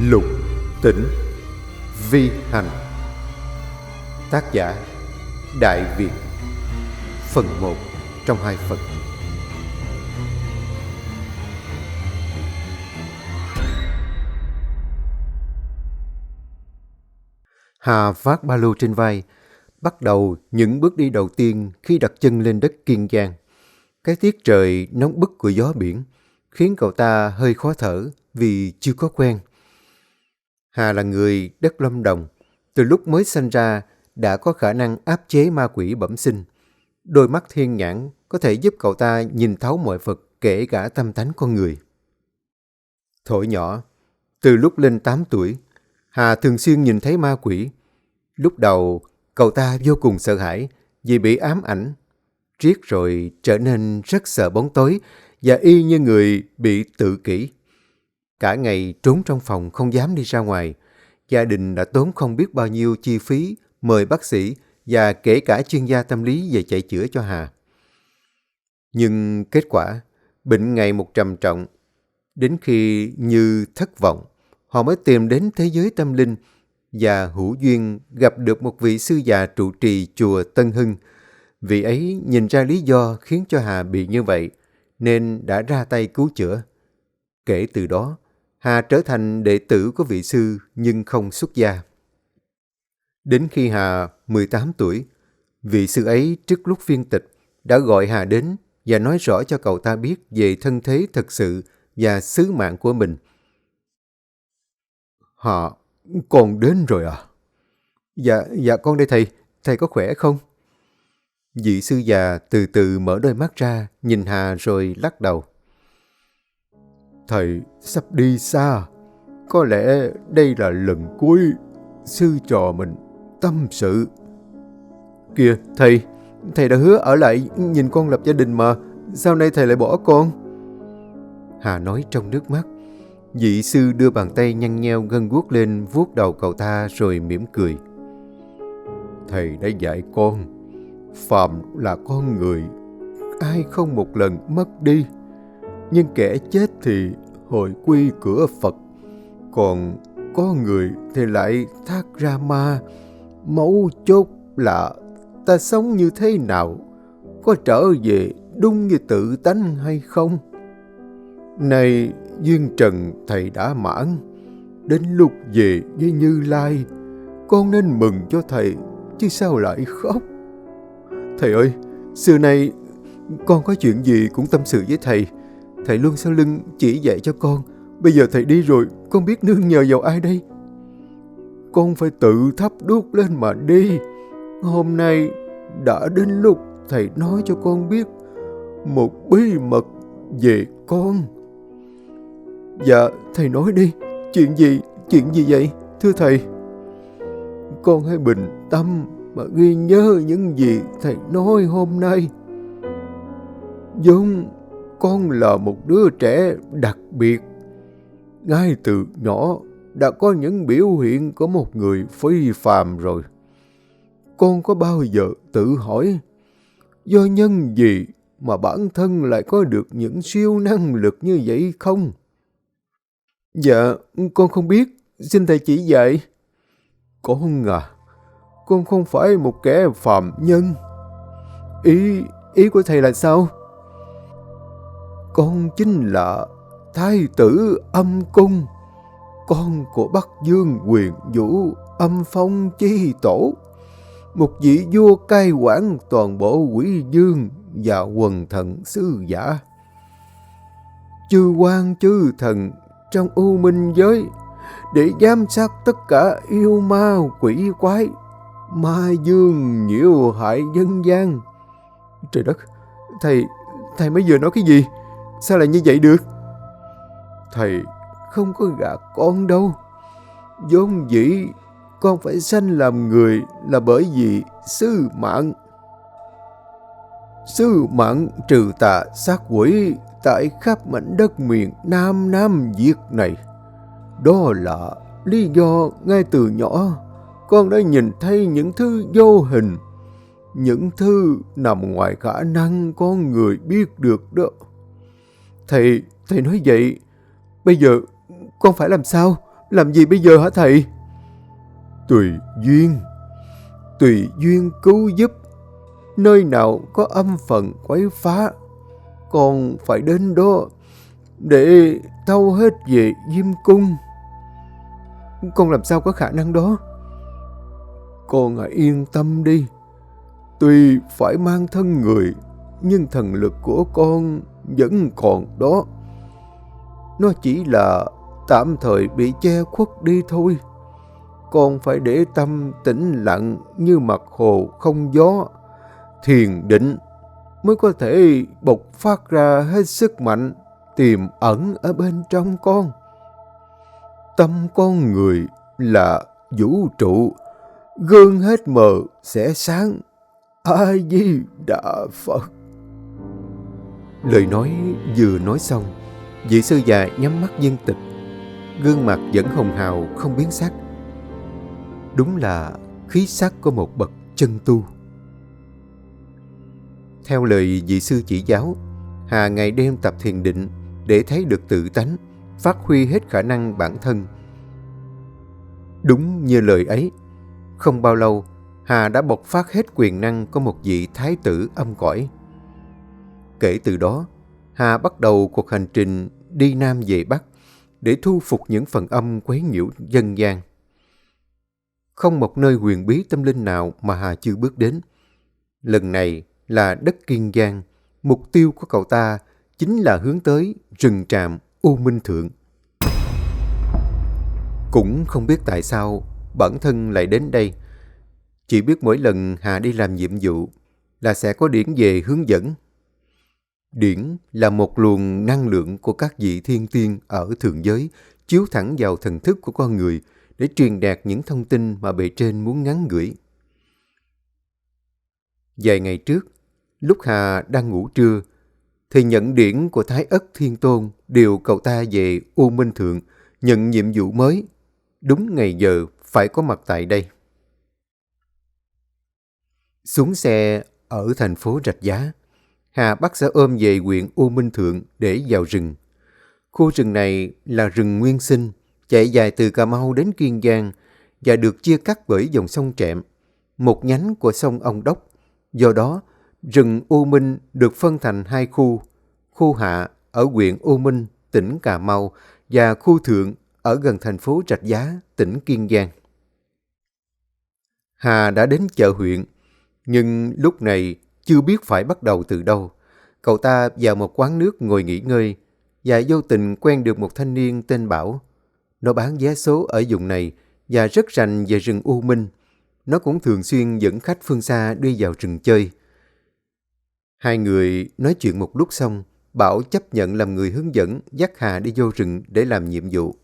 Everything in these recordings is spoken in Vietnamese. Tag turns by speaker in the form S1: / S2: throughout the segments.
S1: Lục tỉnh vi hành. Tác giả Đại Việt. Phần 1 trong 2 phần. Hà vác ba lô trên vai, bắt đầu những bước đi đầu tiên khi đặt chân lên đất Kiên Giang. Cái tiết trời nóng bức của gió biển khiến cậu ta hơi khó thở vì chưa có quen. Hà là người đất Lâm Đồng, từ lúc mới sinh ra đã có khả năng áp chế ma quỷ bẩm sinh. Đôi mắt thiên nhãn có thể giúp cậu ta nhìn thấu mọi vật, kể cả tâm tánh con người. Thuở nhỏ, từ lúc lên 8 tuổi, Hà thường xuyên nhìn thấy ma quỷ. Lúc đầu, cậu ta vô cùng sợ hãi vì bị ám ảnh. Riết rồi trở nên rất sợ bóng tối và y như người bị tự kỷ. Cả ngày trốn trong phòng không dám đi ra ngoài. Gia đình đã tốn không biết bao nhiêu chi phí mời bác sĩ và kể cả chuyên gia tâm lý về chạy chữa cho Hà. Nhưng kết quả, bệnh ngày một trầm trọng. Đến khi như thất vọng, họ mới tìm đến thế giới tâm linh và hữu duyên gặp được một vị sư già trụ trì chùa Tân Hưng. Vị ấy nhìn ra lý do khiến cho Hà bị như vậy, nên đã ra tay cứu chữa. Kể từ đó, Hà trở thành đệ tử của vị sư nhưng không xuất gia. Đến khi Hà 18 tuổi, vị sư ấy trước lúc phiên tịch đã gọi Hà đến và nói rõ cho cậu ta biết về thân thế thật sự và sứ mạng của mình. Hà, con đến rồi à? Dạ con đây thầy. Thầy có khỏe không? Vị sư già từ từ mở đôi mắt ra, nhìn Hà rồi lắc đầu. Thầy sắp đi xa. Có lẽ đây là lần cuối sư trò mình tâm sự. Kìa thầy đã hứa ở lại nhìn con lập gia đình mà. Sao nay thầy lại bỏ con? Hà nói trong nước mắt. Vị sư đưa bàn tay nhăn nheo gân guốc lên vuốt đầu cậu ta rồi mỉm cười. Thầy đã dạy con, phàm là con người, ai không một lần mất đi. Nhưng kẻ chết thì hồi quy cửa Phật, còn có người thì lại thác ra ma. Mấu chốt là ta sống như thế nào, có trở về đúng như tự tánh hay không? Này duyên trần thầy đã mãn, đến lúc về với Như Lai, con nên mừng cho thầy, chứ sao lại khóc? Thầy ơi, xưa nay con có chuyện gì cũng tâm sự với thầy. Thầy luôn sau lưng chỉ dạy cho con. Bây giờ thầy đi rồi, con biết nương nhờ vào ai đây? Con phải tự thắp đuốc lên mà đi. Hôm nay đã đến lúc thầy nói cho con biết một bí mật về con. Dạ, thầy nói đi. Chuyện gì vậy, thưa thầy? Con hãy bình tâm mà ghi nhớ những gì thầy nói hôm nay. Vâng, con là một đứa trẻ đặc biệt. Ngay từ nhỏ đã có những biểu hiện của một người phi phàm rồi. Con có bao giờ tự hỏi do nhân gì mà bản thân lại có được những siêu năng lực như vậy không? Dạ, con không biết. Xin thầy chỉ dạy. Con à, con không phải một kẻ phàm nhân. Ý của thầy là sao? Con chính là thái tử Âm Cung, con của Bắc Dương Huyền Vũ Âm Phong Chi Tổ, một vị vua cai quản toàn bộ Quỷ Dương và quần thần sứ giả. Chư quan chư thần trong U Minh giới để giám sát tất cả yêu ma quỷ quái, ma dương nhiễu hại dân gian. Trời đất, thầy mới vừa nói cái gì? Sao lại như vậy được? Thầy không có gạt con đâu. Vốn dĩ con phải sanh làm người là bởi vì sứ mạng. Sứ mạng trừ tà sát quỷ tại khắp mảnh đất miền Nam Việt này. Đó là lý do ngay từ nhỏ con đã nhìn thấy những thứ vô hình, những thứ nằm ngoài khả năng con người biết được đó. Thầy nói vậy, bây giờ con phải làm sao? Làm gì bây giờ hả thầy? Tùy duyên. Tùy duyên cứu giúp. Nơi nào có âm phần quấy phá, con phải đến đó để thâu hết về Diêm Cung. Con làm sao có khả năng đó? Con hãy yên tâm đi. Tuy phải mang thân người, nhưng thần lực của con vẫn còn đó. Nó chỉ là tạm thời bị che khuất đi thôi. Con phải để tâm tĩnh lặng như mặt hồ không gió, thiền định mới có thể bộc phát ra hết sức mạnh tiềm ẩn ở bên trong con. Tâm con người là vũ trụ, gương hết mờ sẽ sáng. A Di Đà Phật. Lời nói vừa nói xong, vị sư già nhắm mắt viên tịch, gương mặt vẫn hồng hào không biến sắc. Đúng là khí sắc của một bậc chân tu. Theo lời vị sư chỉ giáo, Hà ngày đêm tập thiền định để thấy được tự tánh, phát huy hết khả năng bản thân. Đúng như lời ấy, không bao lâu, Hà đã bộc phát hết quyền năng của một vị thái tử âm cõi. Kể từ đó, Hà bắt đầu cuộc hành trình đi Nam về Bắc để thu phục những phần âm quấy nhiễu dân gian. Không một nơi huyền bí tâm linh nào mà Hà chưa bước đến. Lần này là đất Kiên Giang, mục tiêu của cậu ta chính là hướng tới rừng tràm U Minh Thượng. Cũng không biết tại sao bản thân lại đến đây. Chỉ biết mỗi lần Hà đi làm nhiệm vụ là sẽ có Điển về hướng dẫn. Điển là một luồng năng lượng của các vị thiên tiên ở thượng giới chiếu thẳng vào thần thức của con người để truyền đạt những thông tin mà bề trên muốn ngắn gửi. Vài ngày trước, lúc Hà đang ngủ trưa, thì nhận điển của Thái Ất Thiên Tôn điều cậu ta về U Minh Thượng nhận nhiệm vụ mới. Đúng ngày giờ phải có mặt tại đây. Xuống xe ở thành phố Rạch Giá, Hà bắt xe ôm về huyện U Minh Thượng để vào rừng. Khu rừng này là rừng nguyên sinh, chạy dài từ Cà Mau đến Kiên Giang và được chia cắt bởi dòng sông Trẹm, một nhánh của sông Ông Đốc. Do đó, rừng U Minh được phân thành hai khu, khu hạ ở huyện U Minh, tỉnh Cà Mau và khu thượng ở gần thành phố Rạch Giá, tỉnh Kiên Giang. Hà đã đến chợ huyện, nhưng lúc này chưa biết phải bắt đầu từ đâu. Cậu ta vào một quán nước ngồi nghỉ ngơi và vô tình quen được một thanh niên tên Bảo. Nó bán vé số ở vùng này và rất rành về rừng U Minh. Nó cũng thường xuyên dẫn khách phương xa đi vào rừng chơi. Hai người nói chuyện một lúc xong, Bảo chấp nhận làm người hướng dẫn dắt Hà đi vô rừng để làm nhiệm vụ.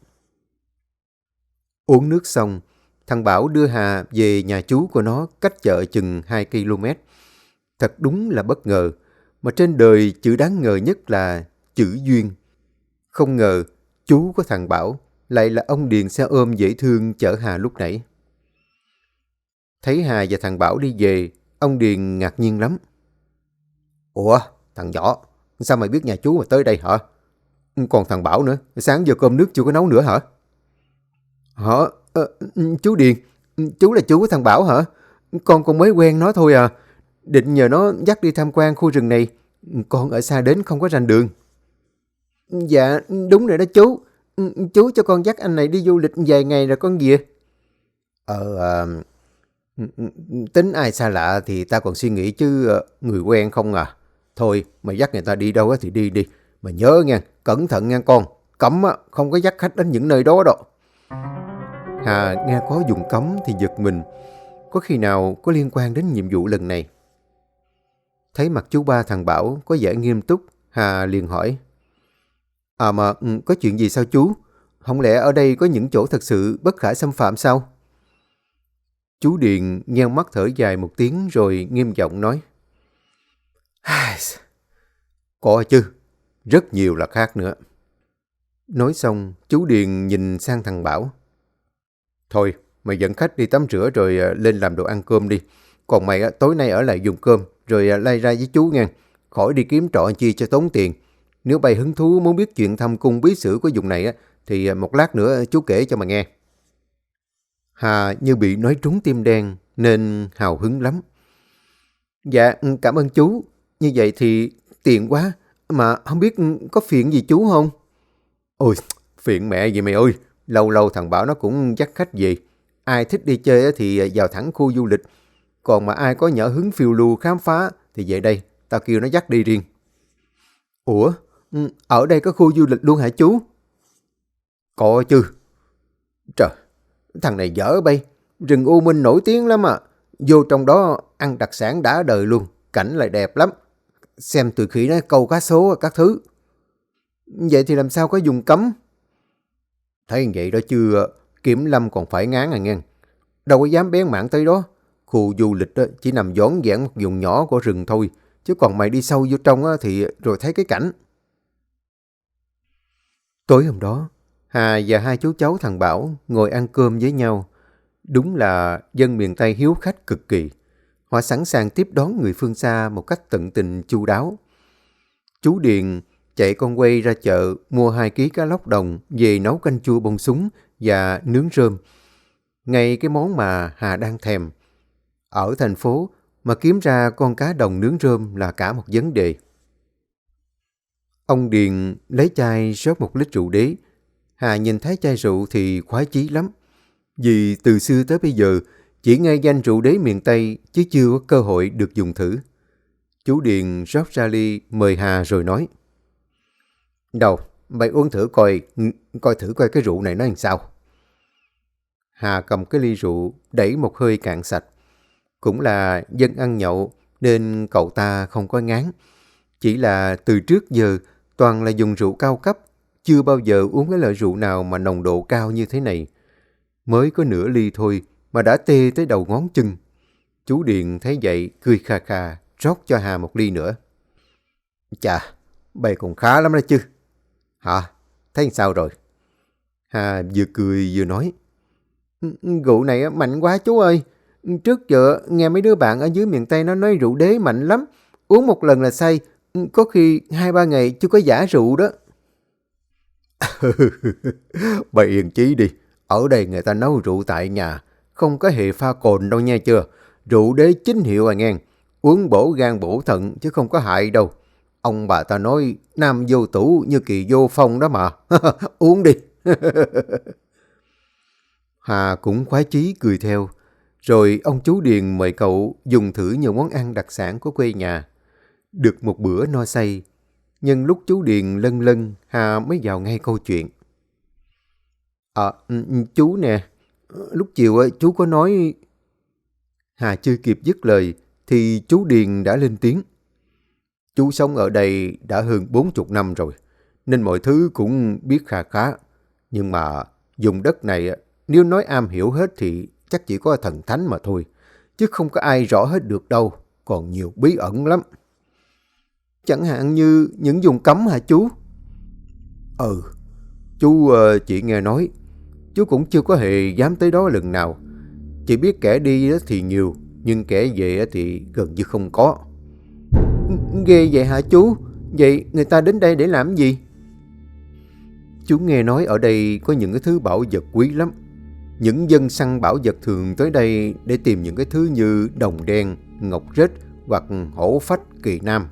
S1: Uống nước xong, thằng Bảo đưa Hà về nhà chú của nó cách chợ chừng 2 km. Thật đúng là bất ngờ, mà trên đời chữ đáng ngờ nhất là chữ duyên. Không ngờ chú của thằng Bảo lại là ông Điền xe ôm dễ thương chở Hà lúc nãy. Thấy Hà và thằng Bảo đi về, ông Điền ngạc nhiên lắm. Ủa, thằng nhỏ, sao mày biết nhà chú mà tới đây hả? Còn thằng Bảo nữa, sáng giờ cơm nước chưa có nấu nữa hả? Hả? Chú Điền, chú là chú của thằng Bảo hả? Con mới quen nó thôi à. Định nhờ nó dắt đi tham quan khu rừng này. Con ở xa đến không có rành đường. Dạ, đúng rồi đó chú. Chú cho con dắt anh này đi du lịch vài ngày rồi con về. Tính ai xa lạ thì ta còn suy nghĩ chứ người quen không à. Thôi, mày dắt người ta đi đâu thì đi đi. Mà nhớ nha, cẩn thận nha con. Cấm không có dắt khách đến những nơi đó đâu. Hà nghe có dùng cấm thì giật mình. Có khi nào có liên quan đến nhiệm vụ lần này? Thấy mặt chú ba thằng Bảo có vẻ nghiêm túc, Hà liền hỏi. Có chuyện gì sao chú? Không lẽ ở đây có những chỗ thật sự bất khả xâm phạm sao? Chú Điền nheo mắt thở dài một tiếng rồi nghiêm giọng nói. Có chứ, rất nhiều là khác nữa. Nói xong, chú Điền nhìn sang thằng Bảo. Thôi, mày dẫn khách đi tắm rửa rồi lên làm đồ ăn cơm đi. Còn mày tối nay ở lại dùng cơm rồi lai ra với chú nha. Khỏi đi kiếm trọ chi cho tốn tiền. Nếu bày hứng thú muốn biết chuyện thăm cung bí sử của vùng này thì một lát nữa chú kể cho mà nghe. Hà như bị nói trúng tim đen nên hào hứng lắm. Dạ, cảm ơn chú. Như vậy thì tiện quá, mà không biết có phiền gì chú không? Ôi, phiền mẹ gì mày ơi. Lâu lâu thằng Bảo nó cũng dắt khách về. Ai thích đi chơi thì vào thẳng khu du lịch. Còn mà ai có nhỡ hứng phiêu lưu khám phá thì về đây, tao kêu nó dắt đi riêng. Ủa, ở đây có khu du lịch luôn hả chú? Có chứ. Trời, thằng này dở bay. Rừng U Minh nổi tiếng lắm à. Vô trong đó ăn đặc sản đã đời luôn. Cảnh lại đẹp lắm. Xem từ khi nó câu cá số các thứ. Vậy thì làm sao có vùng cấm? Thấy vậy đó chứ, kiểm lâm còn phải ngán à nghe. Đâu có dám bén mảng tới đó. Khu du lịch chỉ nằm vỏn vẹn một vùng nhỏ của rừng thôi. Chứ còn mày đi sâu vô trong thì rồi thấy cái cảnh. Tối hôm đó, Hà và hai chú cháu thằng Bảo ngồi ăn cơm với nhau. Đúng là dân miền Tây hiếu khách cực kỳ. Họ sẵn sàng tiếp đón người phương xa một cách tận tình chu đáo. Chú Điền chạy con quay ra chợ mua 2 ký cá lóc đồng về nấu canh chua bông súng và nướng rơm. Ngay cái món mà Hà đang thèm. Ở thành phố mà kiếm ra con cá đồng nướng rơm là cả một vấn đề. Ông Điền lấy chai rót 1 lít rượu đế. Hà nhìn thấy chai rượu thì khoái chí lắm. Vì từ xưa tới bây giờ chỉ nghe danh rượu đế miền Tây chứ chưa có cơ hội được dùng thử. Chú Điền rót ra ly mời Hà rồi nói: Đâu, mày uống thử coi thử coi cái rượu này nó làm sao. Hà cầm cái ly rượu đẩy một hơi cạn sạch. Cũng là dân ăn nhậu nên cậu ta không có ngán. Chỉ là từ trước giờ toàn là dùng rượu cao cấp, chưa bao giờ uống cái loại rượu nào mà nồng độ cao như thế này. Mới có nửa ly thôi mà đã tê tới đầu ngón chân. Chú Điền thấy vậy cười kha kha rót cho Hà 1 ly nữa. Chà, bày còn khá lắm đó chứ. Hả? Thấy sao rồi? Hà vừa cười vừa nói: Rượu này mạnh quá chú ơi. Trước giờ nghe mấy đứa bạn ở dưới miền Tây nó nói rượu đế mạnh lắm. Uống một lần là say, có khi 2-3 ngày chưa có giả rượu đó. Bày yên chí đi. Ở đây người ta nấu rượu tại nhà, không có hề pha cồn đâu nha chưa. Rượu đế chính hiệu à nghe. Uống bổ gan bổ thận chứ không có hại đâu. Ông bà ta nói nam vô tủ như kỳ vô phong đó mà. Uống đi. Hà cũng khoái chí cười theo. Rồi ông chú Điền mời cậu dùng thử nhiều món ăn đặc sản của quê nhà. Được một bữa no say. Nhưng lúc chú Điền lân lân, Hà mới vào ngay câu chuyện. Chú nè, lúc chiều chú có nói... Hà chưa kịp dứt lời thì chú Điền đã lên tiếng. Chú sống ở đây đã hơn 40 năm rồi, nên mọi thứ cũng biết kha khá. Nhưng mà vùng đất này nếu nói am hiểu hết thì chắc chỉ có thần thánh mà thôi. Chứ không có ai rõ hết được đâu, còn nhiều bí ẩn lắm. Chẳng hạn như những vùng cấm hả chú? Chú chỉ nghe nói. Chú cũng chưa có hề dám tới đó lần nào. Chỉ biết kẻ đi thì nhiều, nhưng kẻ về thì gần như không có. Ghê vậy hả chú? Vậy người ta đến đây để làm gì? Chú nghe nói ở đây có những cái thứ bảo vật quý lắm. Những dân săn bảo vật thường tới đây để tìm những cái thứ như đồng đen, ngọc rết hoặc hổ phách kỳ nam.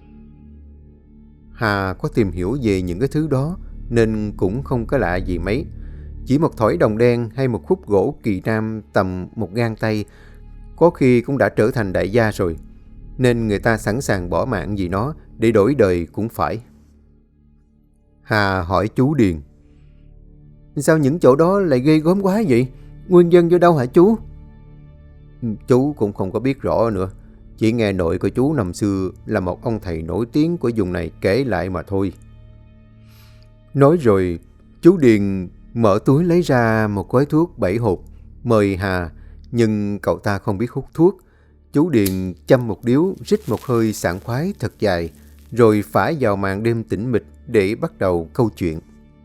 S1: Hà có tìm hiểu về những cái thứ đó nên cũng không có lạ gì mấy. Chỉ một thỏi đồng đen hay một khúc gỗ kỳ nam tầm một gang tay có khi cũng đã trở thành đại gia rồi. Nên người ta sẵn sàng bỏ mạng vì nó để đổi đời cũng phải. Hà hỏi chú Điền: Sao những chỗ đó lại ghê gớm quá vậy? Nguyên nhân do đâu hả chú? Chú cũng không có biết rõ nữa. Chỉ nghe nội của chú năm xưa là một ông thầy nổi tiếng của vùng này kể lại mà thôi. Nói rồi, chú Điền mở túi lấy ra một gói thuốc 7 hộp, mời Hà, nhưng cậu ta không biết hút thuốc. Chú Điền châm một điếu, rít một hơi sảng khoái thật dài, rồi phả vào màn đêm tĩnh mịch để bắt đầu câu chuyện.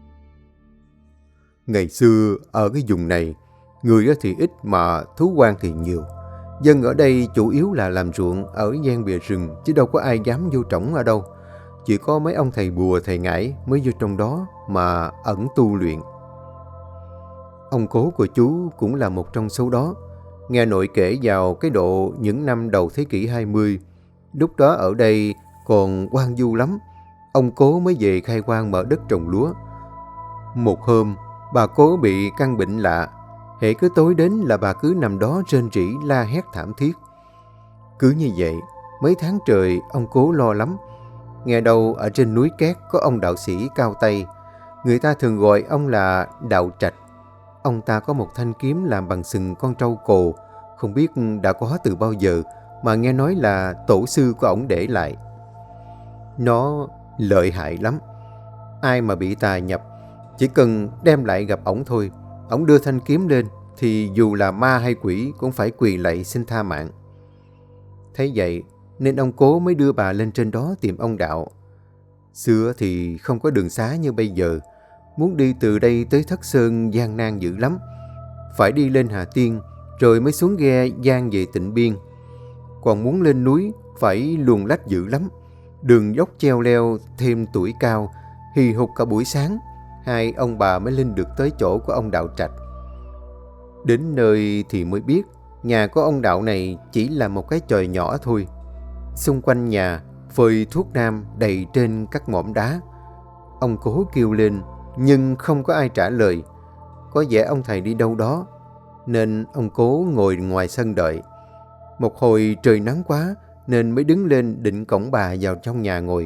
S1: Ngày xưa, ở cái vùng này, người thì ít mà thú quan thì nhiều. Dân ở đây chủ yếu là làm ruộng ở gian bìa rừng, chứ đâu có ai dám vô trỏng ở đâu. chỉ có mấy ông thầy bùa thầy ngải mới vô trong đó mà ẩn tu luyện. Ông cố của chú cũng là một trong số đó. Nghe nội kể vào cái độ những năm đầu thế kỷ 20, lúc đó ở đây còn hoang vu lắm. Ông cố mới về khai hoang mở đất trồng lúa. Một hôm, bà cố bị căn bệnh lạ. Hễ cứ tối đến là bà cứ nằm đó rên rỉ la hét thảm thiết. Cứ như vậy, mấy tháng trời ông cố lo lắm. Nghe đâu ở trên núi Két có ông đạo sĩ cao tay. Người ta thường gọi ông là Đạo Trạch. Ông ta có một thanh kiếm làm bằng sừng con trâu cồ, không biết đã có từ bao giờ, mà nghe nói là tổ sư của ổng để lại. Nó lợi hại lắm. Ai mà bị tà nhập, chỉ cần đem lại gặp ổng thôi, ổng đưa thanh kiếm lên, thì dù là ma hay quỷ cũng phải quỳ lạy xin tha mạng. Thấy vậy nên ông cố mới đưa bà lên trên đó tìm ông Đạo. Xưa thì không có đường xá như bây giờ. Muốn đi từ đây tới Thất Sơn gian nan dữ lắm. Phải đi lên Hà Tiên rồi mới xuống ghe gian về Tịnh Biên. Còn muốn lên núi phải luồn lách dữ lắm. Đường dốc treo leo thêm tuổi cao, hì hục cả buổi sáng, hai ông bà mới lên được tới chỗ của ông Đạo Trạch. Đến nơi thì mới biết nhà của ông Đạo này chỉ là một cái chòi nhỏ thôi. Xung quanh nhà phơi thuốc nam đầy trên các mỏm đá. Ông cố kêu lên nhưng không có ai trả lời. Có vẻ ông thầy đi đâu đó, nên ông cố ngồi ngoài sân đợi. Một hồi trời nắng quá nên mới đứng lên định cõng bà vào trong nhà ngồi.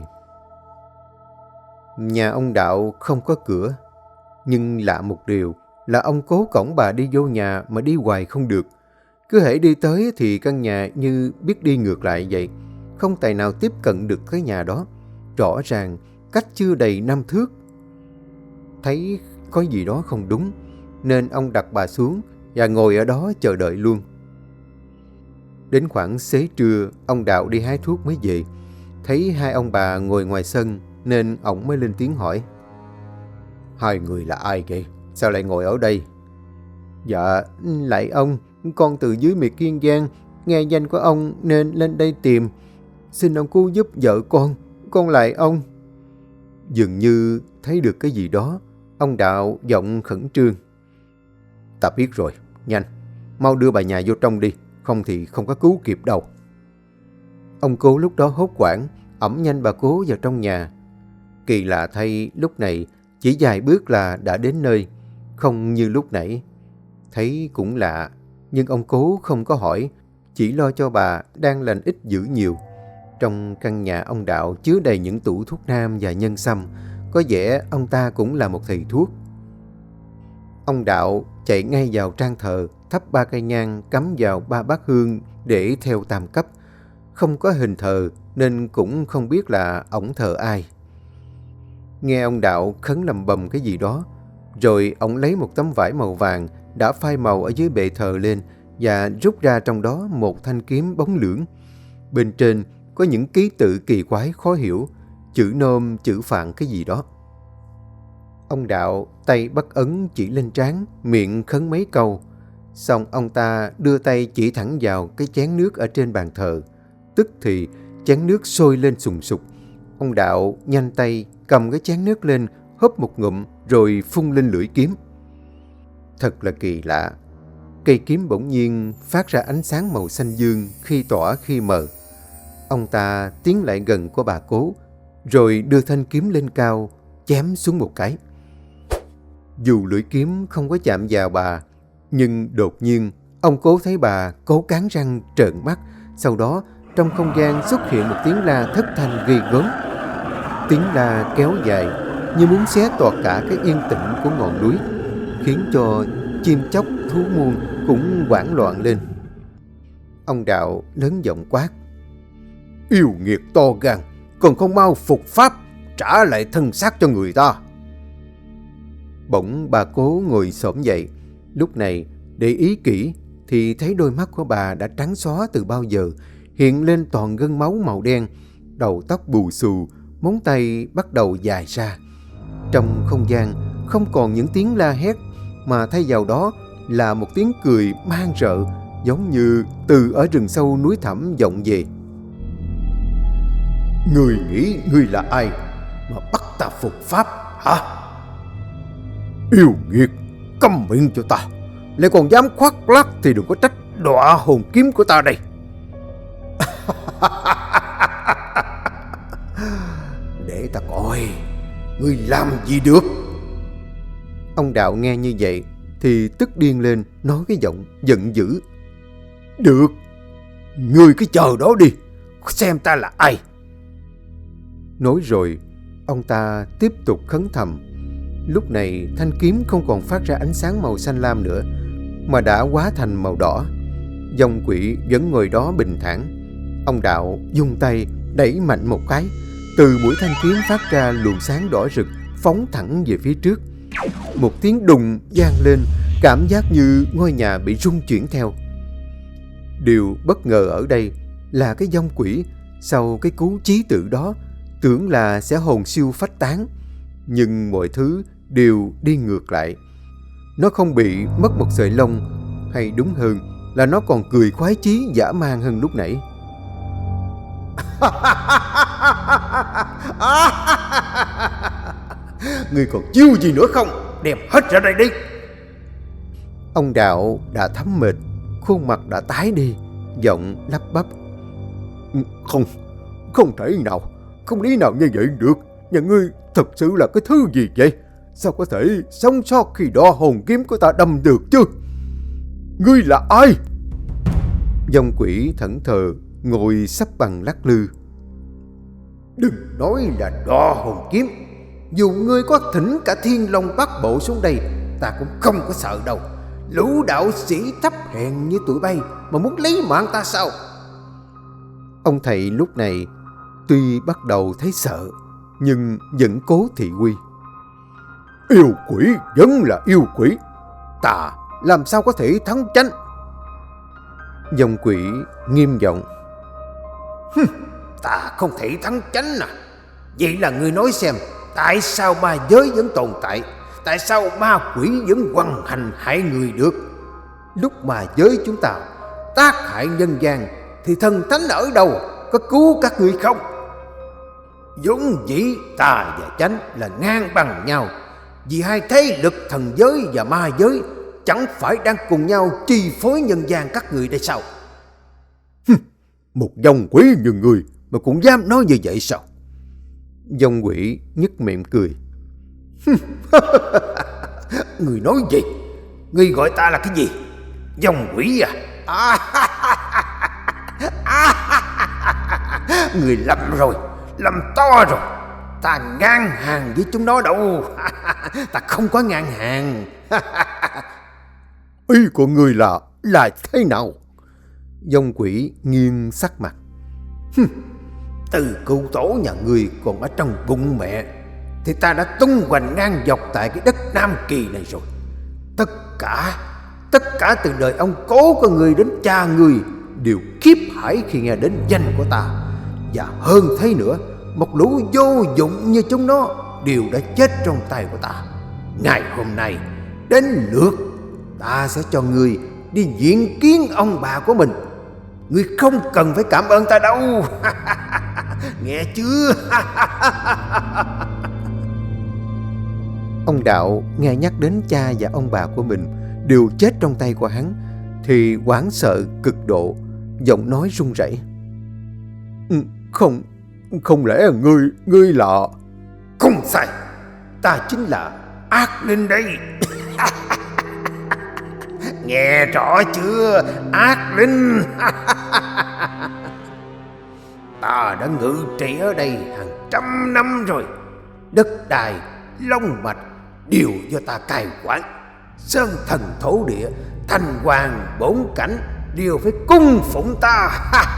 S1: Nhà ông Đạo không có cửa, nhưng lạ một điều là ông cố cõng bà đi vô nhà mà đi hoài không được. Cứ hễ đi tới thì căn nhà như biết đi ngược lại vậy, không tài nào tiếp cận được cái nhà đó. Rõ ràng cách chưa đầy 5 thước. Thấy có gì đó không đúng, nên ông đặt bà xuống và ngồi ở đó chờ đợi luôn. Đến khoảng xế trưa, ông Đạo đi hái thuốc mới về. Thấy hai ông bà ngồi ngoài sân nên ổng mới lên tiếng hỏi: "Hai người là ai vậy? Sao lại ngồi ở đây?" "Dạ, lạy ông, con từ dưới miệt Kiên Giang, nghe danh của ông nên lên đây tìm. Xin ông cứu giúp vợ con lạy ông." Dường như thấy được cái gì đó, ông Đạo giọng khẩn trương: "Ta biết rồi, nhanh, mau đưa bà nhà vô trong đi, không thì không có cứu kịp đâu." Ông cố lúc đó hốt hoảng, ẵm nhanh bà cố vào trong nhà. Kỳ lạ thay, lúc này chỉ vài bước là đã đến nơi, không như lúc nãy. Thấy cũng lạ, nhưng ông cố không có hỏi, chỉ lo cho bà đang lành ít dữ nhiều. Trong căn nhà ông Đạo chứa đầy những tủ thuốc nam và nhân sâm, có vẻ ông ta cũng là một thầy thuốc. Ông Đạo chạy ngay vào trang thờ, thắp 3 cây nhang cắm vào 3 bát hương để theo tam cấp. Không có hình thờ nên cũng không biết là ổng thờ ai. Nghe ông Đạo khấn lầm bầm cái gì đó, rồi ổng lấy một tấm vải màu vàng đã phai màu ở dưới bệ thờ lên và rút ra trong đó một thanh kiếm bóng lưỡng. Bên trên có những ký tự kỳ quái khó hiểu, chữ Nôm, chữ Phạn cái gì đó. Ông Đạo tay bắt ấn chỉ lên trán, miệng khấn mấy câu. Xong ông ta đưa tay chỉ thẳng vào cái chén nước ở trên bàn thờ. Tức thì chén nước sôi lên sùng sục. Ông Đạo nhanh tay cầm cái chén nước lên, hớp một ngụm rồi phun lên lưỡi kiếm. Thật là kỳ lạ. Cây kiếm bỗng nhiên phát ra ánh sáng màu xanh dương, khi tỏa khi mờ. Ông ta tiến lại gần của bà cố, rồi đưa thanh kiếm lên cao, chém xuống một cái. Dù lưỡi kiếm không có chạm vào bà, nhưng đột nhiên ông cố thấy bà cố cắn răng trợn mắt. Sau đó trong không gian xuất hiện một tiếng la thất thanh ghê gớm. Tiếng la kéo dài như muốn xé toạc cả cái yên tĩnh của ngọn núi, khiến cho chim chóc thú muôn cũng hoảng loạn lên. Ông Đạo lớn giọng quát: "Yêu nghiệt to gan, còn không mau phục pháp, trả lại thân xác cho người ta." Bỗng bà cố ngồi xổm dậy. Lúc này để ý kỹ thì thấy đôi mắt của bà đã trắng xóa từ bao giờ, hiện lên toàn gân máu màu đen, đầu tóc bù xù, móng tay bắt đầu dài ra. Trong không gian không còn những tiếng la hét, mà thay vào đó là một tiếng cười man rợ, giống như từ ở rừng sâu núi thẳm vọng về. Ngươi nghĩ ngươi là ai mà bắt ta phục pháp hả? Yêu nghiệt, câm miệng cho ta. Lại còn dám khoác lác thì đừng có trách đọa hồn kiếm của ta đây. Để ta coi ngươi làm gì được. Ông đạo nghe như vậy thì tức điên lên, nói cái giọng giận dữ. Được, ngươi cứ chờ đó đi, xem ta là ai. Nói rồi, ông ta tiếp tục khấn thầm. Lúc này thanh kiếm không còn phát ra ánh sáng màu xanh lam nữa, mà đã hóa thành màu đỏ. Dòng quỷ vẫn ngồi đó bình thản. Ông đạo dùng tay đẩy mạnh một cái, từ mũi thanh kiếm phát ra luồng sáng đỏ rực, phóng thẳng về phía trước. Một tiếng đùng vang lên, cảm giác như ngôi nhà bị rung chuyển theo. Điều bất ngờ ở đây là cái vong quỷ sau cái cú chí tử đó tưởng là sẽ hồn siêu phách tán, nhưng mọi thứ đều đi ngược lại. Nó không bị mất một sợi lông, hay đúng hơn là nó còn cười khoái chí dã man hơn lúc nãy. Ngươi còn chiêu gì nữa không? Đem hết ra đây đi. Ông đạo đã thấm mệt, khuôn mặt đã tái đi, giọng lắp bắp. Không thể nào, không lý nào như vậy được. Nhà ngươi thật sự là cái thứ gì vậy? Sao có thể sống sót khi đo hồn kiếm của ta đâm được chứ? Ngươi là ai? Vong quỷ thẫn thờ ngồi sắp bằng lắc lư. Đừng nói là đo hồn kiếm, dù ngươi có thỉnh cả Thiên Long Bát Bộ xuống đây, ta cũng không có sợ đâu. Lũ đạo sĩ thấp hèn như tụi bay mà muốn lấy mạng ta sao? Ông thầy lúc này tuy bắt đầu thấy sợ, nhưng vẫn cố thị uy. Yêu quỷ vẫn là yêu quỷ, ta làm sao có thể thắng chánh? Vong quỷ nghiêm giọng. Ta không thể thắng chánh à? Vậy là ngươi nói xem, tại sao ma giới vẫn tồn tại? Tại sao ma quỷ vẫn hoành hành hại người được? Lúc mà giới chúng ta tác hại nhân gian thì thần thánh ở đâu có cứu các ngươi không? Vốn dĩ tà và chánh là ngang bằng nhau, vì hai thế lực thần giới và ma giới chẳng phải đang cùng nhau chi phối nhân gian các người đây sao? Một vong quỷ như người mà cũng dám nói như vậy sao? Vong quỷ nhếch miệng cười. Người nói gì? Ngươi gọi ta là cái gì? Vong quỷ à? Người lầm rồi, lầm to rồi. Ta ngang hàng với chúng nó đâu. Ta không có ngang hàng. Ý của người là thế nào? Vong quỷ nghiêng sắc mặt. Từ cụ tổ nhà ngươi còn ở trong bụng mẹ thì ta đã tung hoành ngang dọc tại cái đất Nam Kỳ này rồi. Tất cả từ đời ông cố của người đến cha người đều khiếp hãi khi nghe đến danh của ta. Và hơn thế nữa, một lũ vô dụng như chúng nó đều đã chết trong tay của ta. Ngày hôm nay đến lượt ta sẽ cho ngươi đi diện kiến ông bà của mình. Ngươi không cần phải cảm ơn ta đâu. Nghe chưa? Ông đạo nghe nhắc đến cha và ông bà của mình đều chết trong tay của hắn thì hoảng sợ cực độ, giọng nói run rẩy. Không lẽ ngươi là... Không sai, ta chính là Ác Linh đây. Nghe rõ chưa, Ác Linh? Ta đã ngự trị ở đây hàng trăm năm rồi. Đất đai, long mạch đều do ta cai quản. Sơn thần thổ địa, thành hoàng bổn cảnh đều phải cung phụng ta.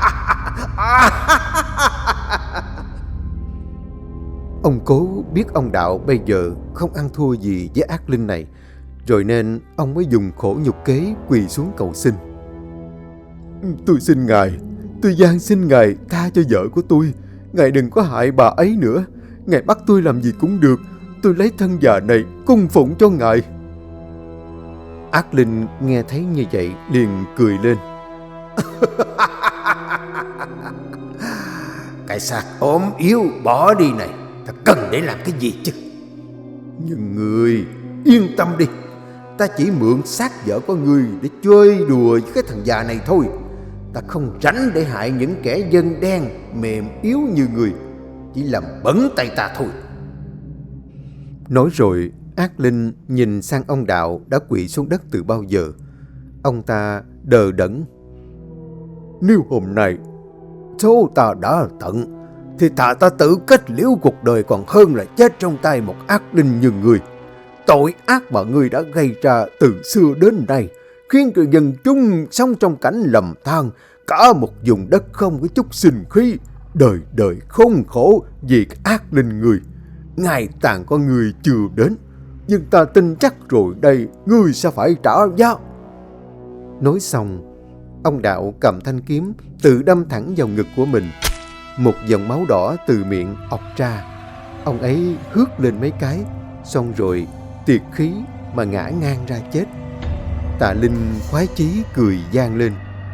S1: Ông cố biết ông đạo bây giờ không ăn thua gì với ác linh này, rồi nên ông mới dùng khổ nhục kế quỳ xuống cầu xin. Tôi xin ngài, tôi van xin ngài tha cho vợ của tôi. Ngài đừng có hại bà ấy nữa. Ngài bắt tôi làm gì cũng được. Tôi lấy thân già này cung phụng cho ngài. Ác linh nghe thấy như vậy liền cười lên.
S2: Cái xác ốm yếu bỏ đi này, ta cần để làm cái gì chứ?
S1: Nhưng ngươi yên tâm đi, ta chỉ mượn xác vợ của ngươi để chơi đùa với cái thằng già này thôi. Ta không rảnh để hại những kẻ dân đen mềm yếu như ngươi, chỉ làm bẩn tay ta thôi. Nói rồi, ác linh nhìn sang ông Đạo đã quỵ xuống đất từ bao giờ. Ông ta đờ đẫn.
S2: Nếu hôm nay số ta đã tận, thì thà ta tự kết liễu cuộc đời còn hơn là chết trong tay một ác linh như ngươi. Tội ác mà ngươi đã gây ra từ xưa đến nay khiến cho dân chúng sống trong cảnh lầm than, cả một vùng đất không có chút sinh khí, đời đời khốn khổ vì cái ác linh ngươi. Ngày tàn con người chưa đến, nhưng ta tin chắc rồi đây ngươi sẽ phải trả giá.
S1: Nói xong, ông Đạo cầm thanh kiếm tự đâm thẳng vào ngực của mình. Một dòng máu đỏ từ miệng ọc ra. Ông ấy hướt lên mấy cái, xong rồi tiệt khí mà ngã ngang ra chết. Tà Linh khoái chí cười vang lên.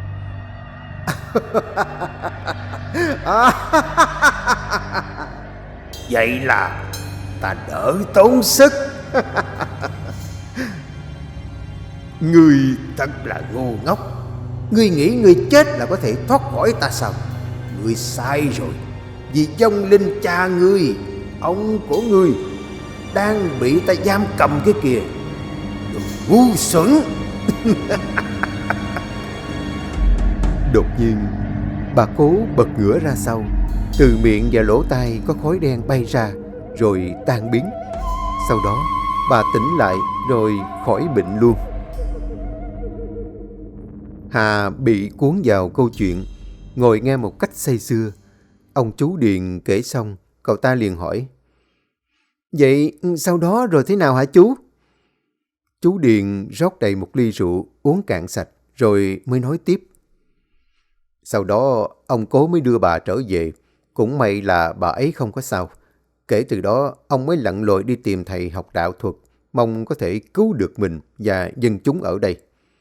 S2: Vậy là ta đỡ tốn sức. Ngươi thật là ngu ngốc. Ngươi nghĩ ngươi chết là có thể thoát khỏi ta sao? Ngươi sai rồi. Vì vong linh cha ngươi, ông của ngươi, đang bị ta giam cầm cái kìa. Đồ ngu xuẩn.
S1: Đột nhiên, bà Cố bật ngửa ra sau. Từ miệng và lỗ tai có khói đen bay ra, rồi tan biến. Sau đó, bà tỉnh lại rồi khỏi bệnh luôn. Hà bị cuốn vào câu chuyện, ngồi nghe một cách say sưa. Ông chú Điền kể xong, cậu ta liền hỏi. Vậy sau đó rồi thế nào hả chú? Chú Điền rót đầy một ly rượu, uống cạn sạch, rồi mới nói tiếp. Sau đó, ông Cố mới đưa bà trở về. Cũng may là bà ấy không có sao. Kể từ đó, ông mới lặn lội đi tìm thầy học đạo thuật, mong có thể cứu được mình và dân chúng ở đây.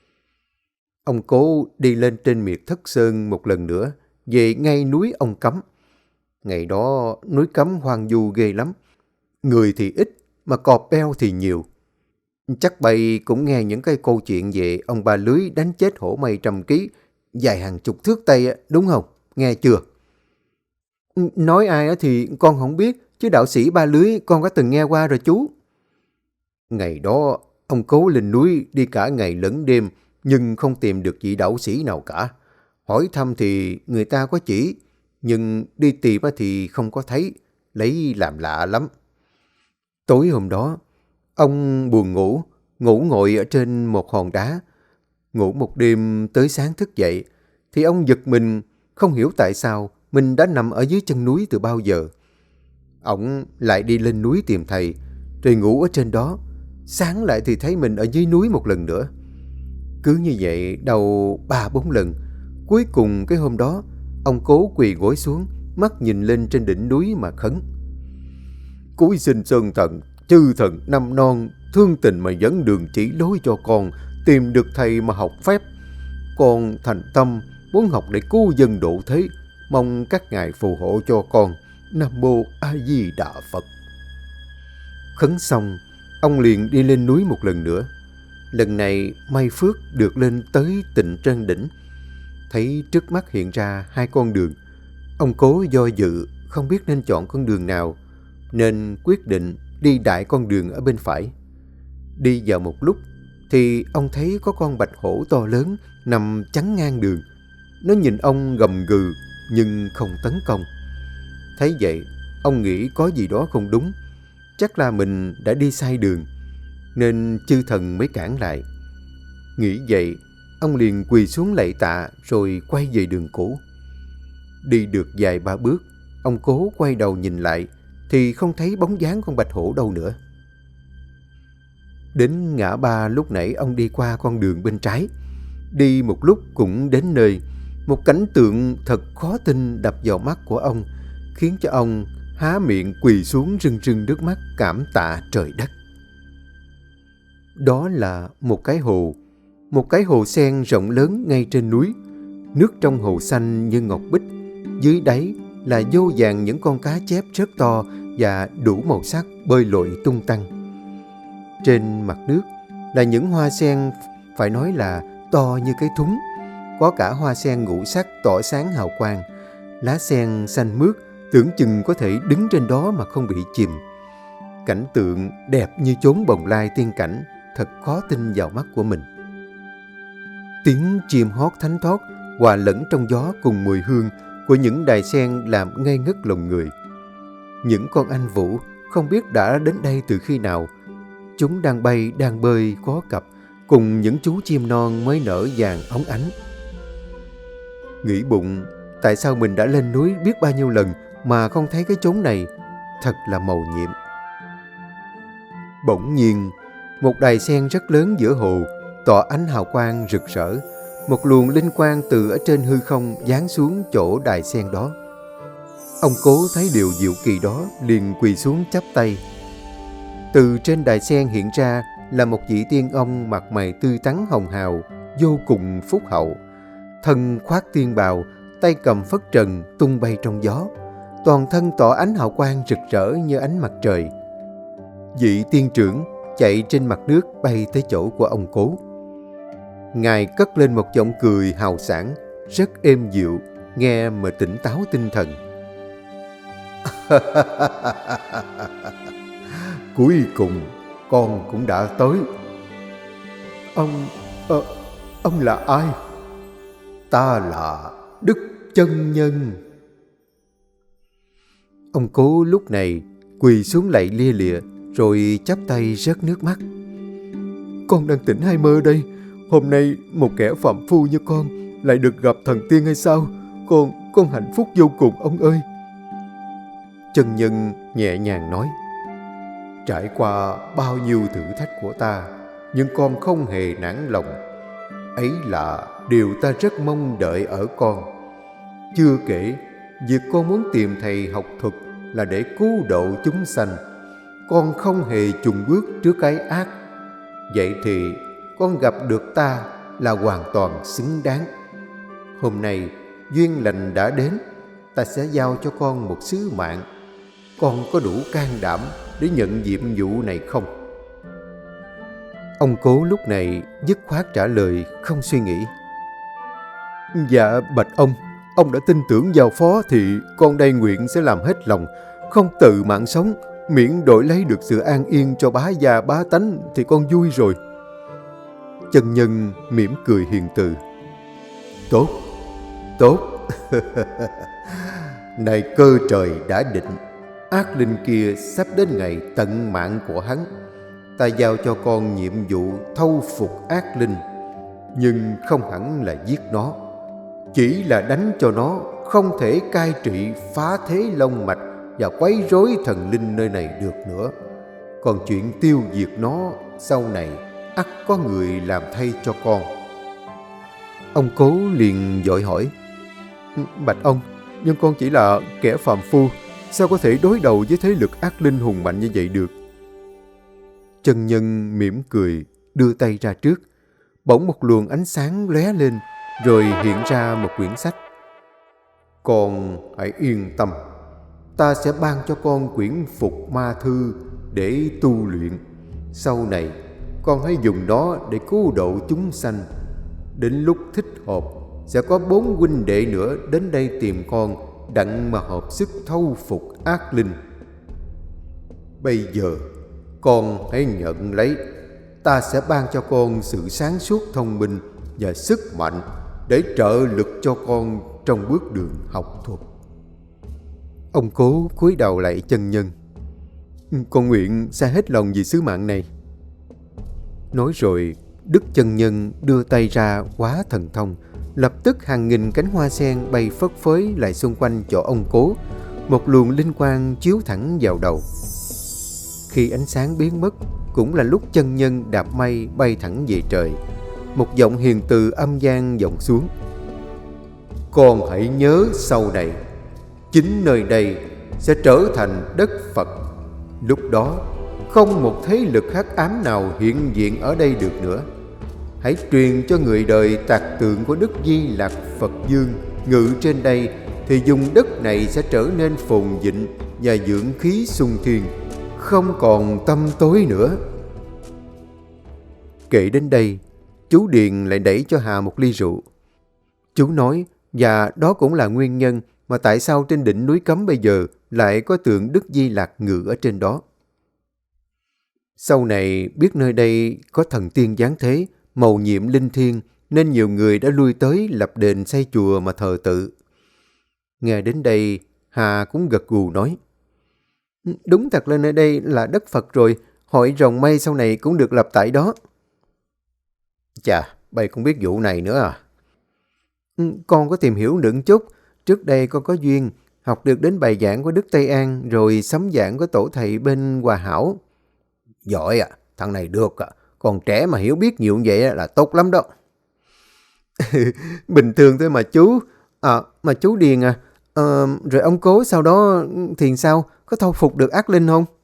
S1: Ông Cố đi lên trên miệt Thất Sơn một lần nữa, về ngay núi Ông Cấm. Ngày đó, núi Cấm hoang vu ghê lắm. Người thì ít, mà cọp beo thì nhiều. Chắc bầy cũng nghe những cái câu chuyện về ông Ba Lưới đánh chết hổ mây 100 ký, dài hàng chục thước Tây, đúng không? Nghe chưa? Nói ai thì con không biết, chứ đạo sĩ Ba Lưới con có từng nghe qua rồi chú. Ngày đó, ông Cố lên núi đi cả ngày lẫn đêm, nhưng không tìm được vị đạo sĩ nào cả. Hỏi thăm thì người ta có chỉ, nhưng đi tìm thì không có thấy, lấy làm lạ lắm. Tối hôm đó, ông buồn ngủ ngồi ở trên một hòn đá. Ngủ một đêm tới sáng thức dậy, thì ông giật mình, không hiểu tại sao mình đã nằm ở dưới chân núi từ bao giờ. Ông lại đi lên núi tìm thầy, rồi ngủ ở trên đó. Sáng lại thì thấy mình ở dưới núi một lần nữa. Cứ như vậy đầu 3-4 lần. Cuối cùng cái hôm đó, ông Cố quỳ gối xuống, mắt nhìn lên trên đỉnh núi mà khấn. Cúi xin Sơn Thần, chư thần năm non, thương tình mà dẫn đường chỉ lối cho con, tìm được thầy mà học phép. Con thành tâm muốn học để cứu dân độ thế, mong các ngài phù hộ cho con. Nam Mô A Di Đà Phật. Khấn xong, ông liền đi lên núi một lần nữa. Lần này may phước được lên tới Tịnh Trân Đỉnh. Thấy trước mắt hiện ra 2 con đường. Ông Cố do dự, không biết nên chọn con đường nào, nên quyết định đi đại con đường ở bên phải. Đi vào một lúc, thì ông thấy có con bạch hổ to lớn nằm chắn ngang đường. Nó nhìn ông gầm gừ, nhưng không tấn công. Thấy vậy, ông nghĩ có gì đó không đúng. Chắc là mình đã đi sai đường, nên chư thần mới cản lại. Nghĩ vậy, ông liền quỳ xuống lạy tạ rồi quay về đường cũ. Đi được vài 3 bước, ông Cố quay đầu nhìn lại, thì không thấy bóng dáng con bạch hổ đâu nữa. Đến ngã ba lúc nãy ông đi qua con đường bên trái. Đi một lúc cũng đến nơi. Một cảnh tượng thật khó tin đập vào mắt của ông, khiến cho ông há miệng quỳ xuống rưng rưng nước mắt cảm tạ trời đất. Đó là một cái hồ sen rộng lớn ngay trên núi. Nước trong hồ xanh như ngọc bích, dưới đáy là vô vàn những con cá chép rất to và đủ màu sắc bơi lội tung tăng. Trên mặt nước là những hoa sen phải nói là to như cái thúng, có cả hoa sen ngũ sắc tỏa sáng hào quang, lá sen xanh mướt, tưởng chừng có thể đứng trên đó mà không bị chìm. Cảnh tượng đẹp như chốn bồng lai tiên cảnh, thật khó tin vào mắt của mình. Tiếng chim hót thánh thót hòa lẫn trong gió cùng mùi hương của những đài sen làm ngây ngất lòng người. Những con anh vũ không biết đã đến đây từ khi nào. Chúng đang bay, đang bơi có cặp cùng những chú chim non mới nở vàng óng ánh. Nghĩ bụng, tại sao mình đã lên núi biết bao nhiêu lần mà không thấy cái chốn này, thật là mầu nhiệm. Bỗng nhiên, một đài sen rất lớn giữa hồ, tỏa ánh hào quang rực rỡ. Một luồng linh quang từ ở trên hư không giáng xuống chỗ đài sen đó. Ông Cố thấy điều diệu kỳ đó, liền quỳ xuống chắp tay. Từ trên đài sen hiện ra là một vị tiên ông mặt mày tươi tắn hồng hào, vô cùng phúc hậu. Thân khoác tiên bào, tay cầm phất trần tung bay trong gió. Toàn thân tỏa ánh hào quang rực rỡ như ánh mặt trời. Vị tiên trưởng chạy trên mặt nước bay tới chỗ của ông Cố. Ngài cất lên một giọng cười hào sảng, rất êm dịu, nghe mà tỉnh táo tinh thần.
S2: Cuối cùng con cũng đã tới. Ông là ai? Ta là Đức Chân Nhân.
S1: Ông Cố lúc này quỳ xuống lạy lia lịa, rồi chắp tay rớt nước mắt.
S2: Con đang tỉnh hay mơ đây? Hôm nay một kẻ phàm phu như con lại được gặp thần tiên hay sao? Con hạnh phúc vô cùng ông ơi.
S1: Chân Nhân nhẹ nhàng nói.
S2: Trải qua bao nhiêu thử thách của ta, nhưng con không hề nản lòng. Ấy là điều ta rất mong đợi ở con. Chưa kể, việc con muốn tìm thầy học thuật là để cứu độ chúng sanh. Con không hề chùn bước trước cái ác. Vậy thì con gặp được ta là hoàn toàn xứng đáng. Hôm nay duyên lành đã đến, ta sẽ giao cho con một sứ mạng. Con có đủ can đảm để nhận nhiệm vụ này không?
S1: Ông Cố lúc này dứt khoát trả lời, không suy nghĩ.
S2: Dạ bạch ông đã tin tưởng giao phó thì con đây nguyện sẽ làm hết lòng, không tự mạng sống, miễn đổi lấy được sự an yên cho bá gia bá tánh thì con vui rồi.
S1: Chân Nhân mỉm cười hiền từ.
S2: Tốt, tốt. Này cơ trời đã định, ác linh kia sắp đến ngày tận mạng của hắn. Ta giao cho con nhiệm vụ thâu phục ác linh, nhưng không hẳn là giết nó, chỉ là đánh cho nó không thể cai trị phá thế long mạch và quấy rối thần linh nơi này được nữa. Còn chuyện tiêu diệt nó sau này ắt có người làm thay cho con.
S1: Ông Cố liền vội hỏi.
S2: Bạch ông, nhưng con chỉ là kẻ phàm phu, sao có thể đối đầu với thế lực ác linh hùng mạnh như vậy được?
S1: Chân Nhân mỉm cười, đưa tay ra trước. Bỗng một luồng ánh sáng lóe lên, rồi hiện ra một quyển sách.
S2: Con hãy yên tâm, ta sẽ ban cho con quyển Phục Ma Thư để tu luyện. Sau này, con hãy dùng nó để cứu độ chúng sanh. Đến lúc thích hợp, sẽ có 4 huynh đệ nữa đến đây tìm con, đặng mà hợp sức thâu phục ác linh. Bây giờ, con hãy nhận lấy. Ta sẽ ban cho con sự sáng suốt thông minh và sức mạnh để trợ lực cho con trong bước đường học thuật.
S1: Ông Cố cúi đầu lạy Chân Nhân.
S2: Con nguyện sẽ hết lòng vì sứ mạng này.
S1: Nói rồi, Đức Chân Nhân đưa tay ra hóa thần thông. Lập tức hàng nghìn cánh hoa sen bay phất phới lại xung quanh chỗ ông Cố. Một luồng linh quang chiếu thẳng vào đầu. Khi ánh sáng biến mất, cũng là lúc Chân Nhân đạp mây bay thẳng về trời. Một giọng hiền từ âm vang vọng xuống.
S2: Con hãy nhớ sau này, chính nơi đây sẽ trở thành đất Phật. Lúc đó, không một thế lực hắc ám nào hiện diện ở đây được nữa. Hãy truyền cho người đời tạc tượng của Đức Di Lặc Phật Dương ngự trên đây
S1: thì vùng đất này sẽ trở nên phồn vinh và dưỡng khí sung thiên, không còn tăm tối nữa. Kể đến đây, chú Điền lại đẩy cho Hà một ly rượu. Chú nói, và đó cũng là nguyên nhân mà tại sao trên đỉnh núi Cấm bây giờ lại có tượng Đức Di Lặc ngự ở trên đó. Sau này biết nơi đây có thần tiên giáng thế, mầu nhiệm linh thiêng, nên nhiều người đã lui tới lập đền xây chùa mà thờ tự. Nghe đến đây, Hà cũng gật gù nói, đúng thật là nơi đây là đất Phật rồi, hội rồng mây sau này cũng được lập tại đó. Chà, bay cũng biết vụ này nữa à? Con có tìm hiểu được chút. Trước đây con có duyên, học được đến bài giảng của Đức Tây An, rồi sấm giảng của tổ thầy bên Hòa Hảo. Giỏi à, thằng này được à. Còn trẻ mà hiểu biết nhiều như vậy là tốt lắm đó. Bình thường thôi mà chú. Mà chú Điền à, rồi ông Cố sau đó thì sao? Có thâu phục được ác linh không?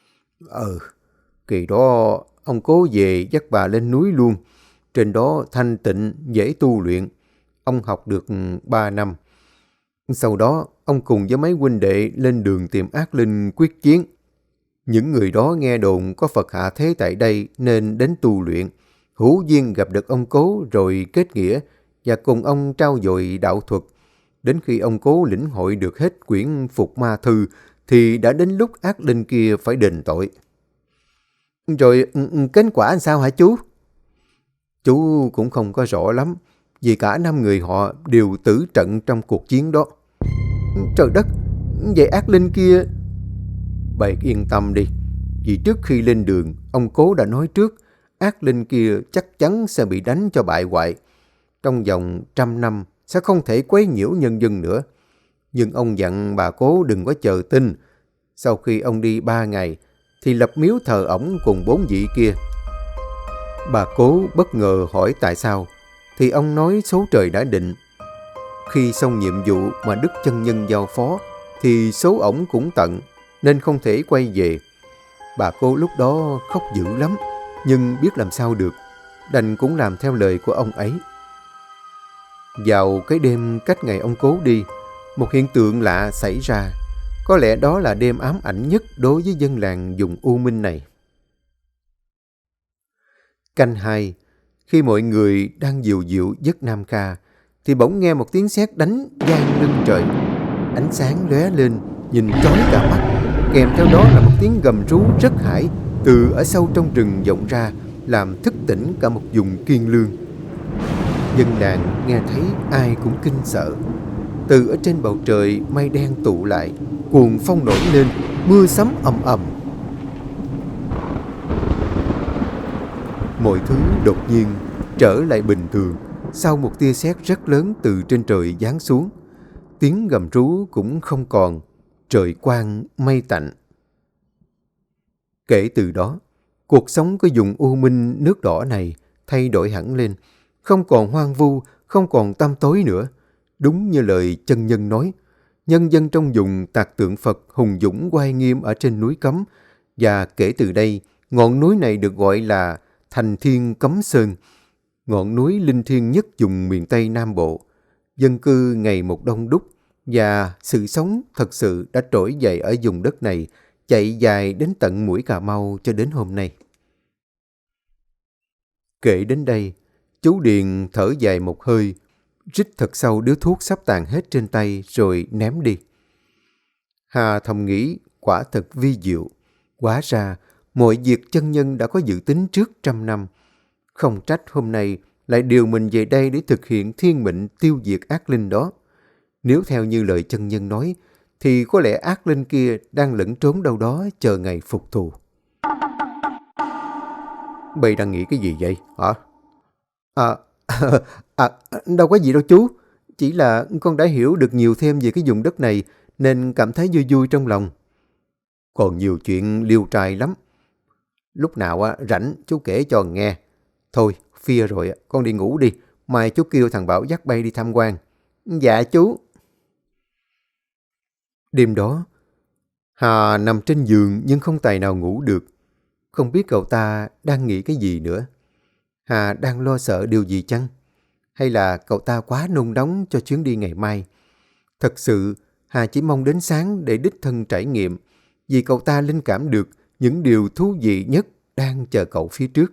S1: Kỳ đó ông Cố về dắt bà lên núi luôn. Trên đó thanh tịnh, dễ tu luyện. Ông học được 3 năm. Sau đó, ông cùng với mấy huynh đệ lên đường tìm ác linh quyết chiến. Những người đó nghe đồn có Phật hạ thế tại đây nên đến tu luyện. Hữu duyên gặp được ông Cố rồi kết nghĩa và cùng ông trao dồi đạo thuật. Đến khi ông Cố lĩnh hội được hết quyển Phục Ma Thư thì đã đến lúc ác linh kia phải đền tội. Rồi kết quả làm sao hả chú? Chú cũng không có rõ lắm, vì cả 5 người họ đều tử trận trong cuộc chiến đó. Trời đất, vậy ác linh kia... Bày yên tâm đi, vì trước khi lên đường, ông Cố đã nói trước, ác linh kia chắc chắn sẽ bị đánh cho bại hoại. Trong vòng 100 năm sẽ không thể quấy nhiễu nhân dân nữa. Nhưng ông dặn bà Cố đừng có chờ tin. Sau khi ông đi 3 ngày, thì lập miếu thờ ổng cùng 4 vị kia. Bà Cố bất ngờ hỏi tại sao, thì ông nói số trời đã định. Khi xong nhiệm vụ mà Đức Chân Nhân giao phó, thì số ổng cũng tận, nên không thể quay về. Bà Cố lúc đó khóc dữ lắm, nhưng biết làm sao được, đành cũng làm theo lời của ông ấy. Vào cái đêm cách ngày ông Cố đi, một hiện tượng lạ xảy ra. Có lẽ đó là đêm ám ảnh nhất đối với dân làng vùng U Minh này. Canh 2, khi mọi người đang dìu dịu giấc Nam Kha, thì bỗng nghe một tiếng sét đánh vang lưng trời. Ánh sáng lóe lên, nhìn chói cả mắt. Kèm theo đó là một tiếng gầm rú rất hãi từ ở sâu trong rừng vọng ra, làm thức tỉnh cả một vùng kiên lương. Dân làng nghe thấy ai cũng kinh sợ. Từ ở trên bầu trời mây đen tụ lại, cuồng phong nổi lên, mưa sấm ầm ầm. Mọi thứ đột nhiên trở lại bình thường sau một tia sét rất lớn từ trên trời giáng xuống. Tiếng gầm rú cũng không còn, trời quang mây tạnh. Kể từ đó, cuộc sống của vùng U Minh nước đỏ này thay đổi hẳn lên, không còn hoang vu, không còn tăm tối nữa. Đúng như lời chân nhân nói, nhân dân trong vùng tạc tượng Phật hùng dũng oai nghiêm ở trên núi Cấm, và kể từ đây, ngọn núi này được gọi là Thành Thiên Cấm Sơn, ngọn núi linh thiêng nhất vùng miền Tây Nam Bộ. Dân cư ngày một đông đúc, và sự sống thật sự đã trỗi dậy ở vùng đất này, chạy dài đến tận mũi Cà Mau cho đến hôm nay. Kể đến đây, chú Điền thở dài một hơi, rít thật sâu điếu thuốc sắp tàn hết trên tay rồi ném đi. Hà thầm nghĩ quả thật vi diệu. Hóa ra, mọi việc chân nhân đã có dự tính trước 100 năm. Không trách hôm nay lại điều mình về đây để thực hiện thiên mệnh tiêu diệt ác linh đó. Nếu theo như lời chân nhân nói, thì có lẽ ác linh kia đang lẫn trốn đâu đó chờ ngày phục thù. Bây đang nghĩ cái gì vậy hả? Đâu có gì đâu chú. Chỉ là con đã hiểu được nhiều thêm về cái vùng đất này nên cảm thấy vui vui trong lòng. Còn nhiều chuyện liêu trai lắm. Lúc nào rảnh chú kể cho nghe. Thôi, phia rồi, con đi ngủ đi. Mai chú kêu thằng Bảo dắt bay đi tham quan. Dạ chú. Đêm đó, Hà nằm trên giường nhưng không tài nào ngủ được. Không biết cậu ta đang nghĩ cái gì nữa. Hà đang lo sợ điều gì chăng? Hay là cậu ta quá nôn nóng cho chuyến đi ngày mai? Thật sự, Hà chỉ mong đến sáng để đích thân trải nghiệm, vì cậu ta linh cảm được những điều thú vị nhất đang chờ cậu phía trước.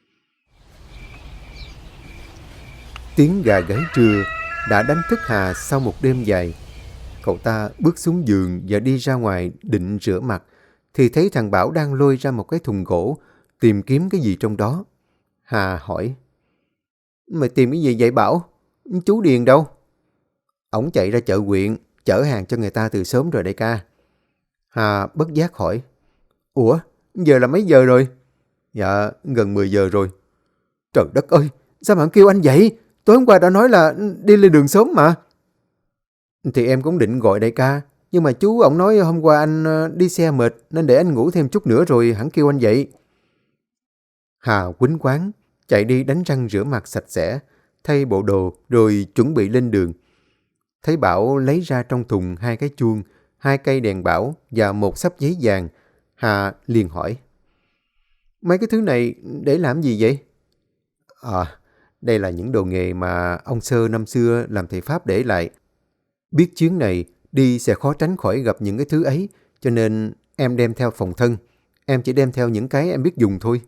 S1: Tiếng gà gáy trưa đã đánh thức Hà sau một đêm dài. Cậu ta bước xuống giường và đi ra ngoài định rửa mặt, thì thấy thằng Bảo đang lôi ra một cái thùng gỗ, tìm kiếm cái gì trong đó. Hà hỏi: "Mày tìm cái gì vậy Bảo? Chú Điền đâu?" "Ổng chạy ra chợ huyện, chở hàng cho người ta từ sớm rồi đại ca." Hà bất giác hỏi: "Ủa, giờ là mấy giờ rồi?" "Dạ, gần 10 giờ rồi."
S2: Trời đất ơi, sao mà kêu anh vậy? Tối hôm qua đã nói là đi lên đường sớm mà.
S1: "Thì em cũng định gọi đại ca, nhưng mà chú ổng nói hôm qua anh đi xe mệt nên để anh ngủ thêm chút nữa rồi hẳn kêu anh dậy." Hà quýnh quáng chạy đi đánh răng rửa mặt sạch sẽ, thay bộ đồ rồi chuẩn bị lên đường. Thấy Bảo lấy ra trong thùng 2 cái chuông, 2 cây đèn bảo và một xấp giấy vàng, Hà liền hỏi: "Mấy cái thứ này để làm gì vậy?" Đây là những đồ nghề mà ông Sơ năm xưa làm thầy Pháp để lại. Biết chuyến này đi sẽ khó tránh khỏi gặp những cái thứ ấy, cho nên em đem theo phòng thân. Em chỉ đem theo những cái em biết dùng thôi."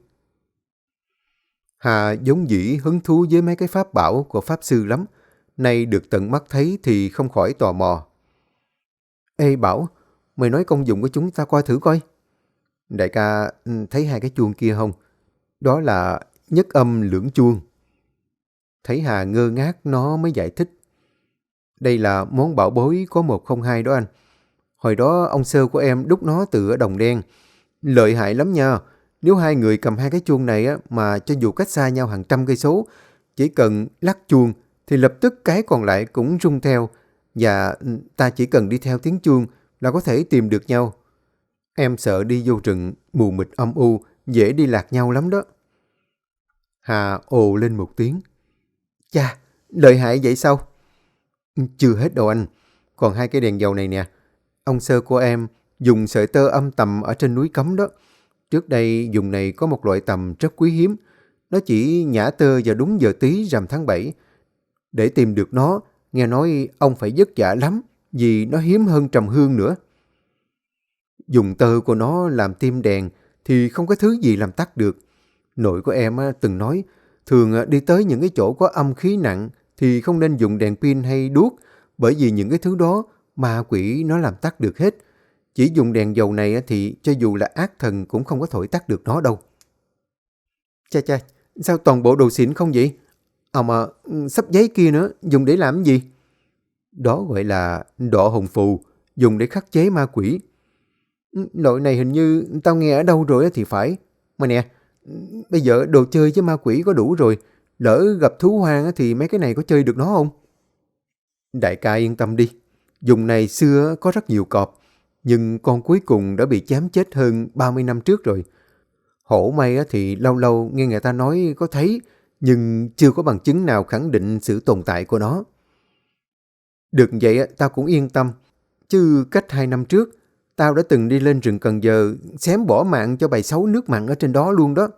S1: Hà vốn dĩ hứng thú với mấy cái pháp bảo của Pháp Sư lắm. Nay được tận mắt thấy thì không khỏi tò mò. "Ê Bảo, mày nói công dụng của chúng ta coi thử coi." "Đại ca thấy 2 cái chuông kia không? Đó là nhất âm lưỡng chuông." Thấy Hà ngơ ngác nó mới giải thích: "Đây là món bảo bối có 102 đó anh. Hồi đó ông Sơ của em đúc nó từ ở Đồng Đen. Lợi hại lắm nha. Nếu 2 người cầm 2 cái chuông này á, mà cho dù cách xa nhau hàng trăm cây số, chỉ cần lắc chuông thì lập tức cái còn lại cũng rung theo, và ta chỉ cần đi theo tiếng chuông là có thể tìm được nhau. Em sợ đi vô rừng mù mịt âm u, dễ đi lạc nhau lắm đó." Hà ồ lên một tiếng: "Chà, lợi hại vậy sao?" "Chưa hết đâu anh. Còn 2 cái đèn dầu này nè. Ông Sơ của em dùng sợi tơ âm tầm ở trên núi Cấm đó. Trước đây vùng này có một loại tầm rất quý hiếm. Nó chỉ nhả tơ vào đúng giờ tí rằm tháng 7. Để tìm được nó, nghe nói ông phải vất vả lắm, vì nó hiếm hơn trầm hương nữa. Dùng tơ của nó làm tim đèn thì không có thứ gì làm tắt được. Nội của em từng nói, thường đi tới những cái chỗ có âm khí nặng thì không nên dùng đèn pin hay đuốc, bởi vì những cái thứ đó ma quỷ nó làm tắt được hết. Chỉ dùng đèn dầu này thì cho dù là ác thần cũng không có thổi tắt được nó đâu." "Chà chà, sao toàn bộ đồ xịn không vậy? Mà xấp giấy kia nữa, dùng để làm gì?" "Đó gọi là đọ hồn phù, dùng để khắc chế ma quỷ." "Loại này hình như tao nghe ở đâu rồi thì phải. Mà nè, bây giờ đồ chơi với ma quỷ có đủ rồi. Lỡ gặp thú hoang thì mấy cái này có chơi được nó không?" "Đại ca yên tâm đi. Vùng này xưa có rất nhiều cọp, nhưng con cuối cùng đã bị chém chết hơn 30 năm trước rồi. Hổ may thì lâu lâu nghe người ta nói có thấy, nhưng chưa có bằng chứng nào khẳng định sự tồn tại của nó." "Được vậy tao cũng yên tâm. Chứ cách 2 năm trước, tao đã từng đi lên rừng Cần Giờ xém bỏ mạng cho bầy sấu nước mặn ở trên đó luôn đó."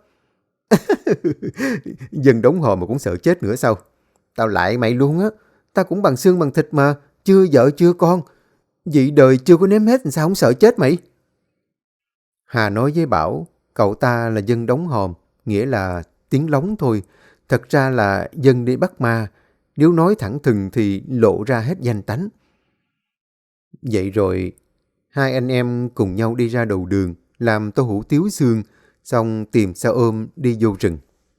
S1: "Dân đống hò mà cũng sợ chết nữa sao? Tao lại mày luôn á. Tao cũng bằng xương bằng thịt mà, chưa vợ chưa con. Vậy đời chưa có nếm hết sao không sợ chết mày?" Hà nói với Bảo, cậu ta là dân đống hòm, nghĩa là tiếng lóng thôi. Thật ra là dân đi bắt ma. Nếu nói thẳng thừng thì lộ ra hết danh tánh. Vậy rồi, 2 anh em cùng nhau đi ra đầu đường, làm tô hủ tiếu xương, xong tìm xe ôm đi vô rừng.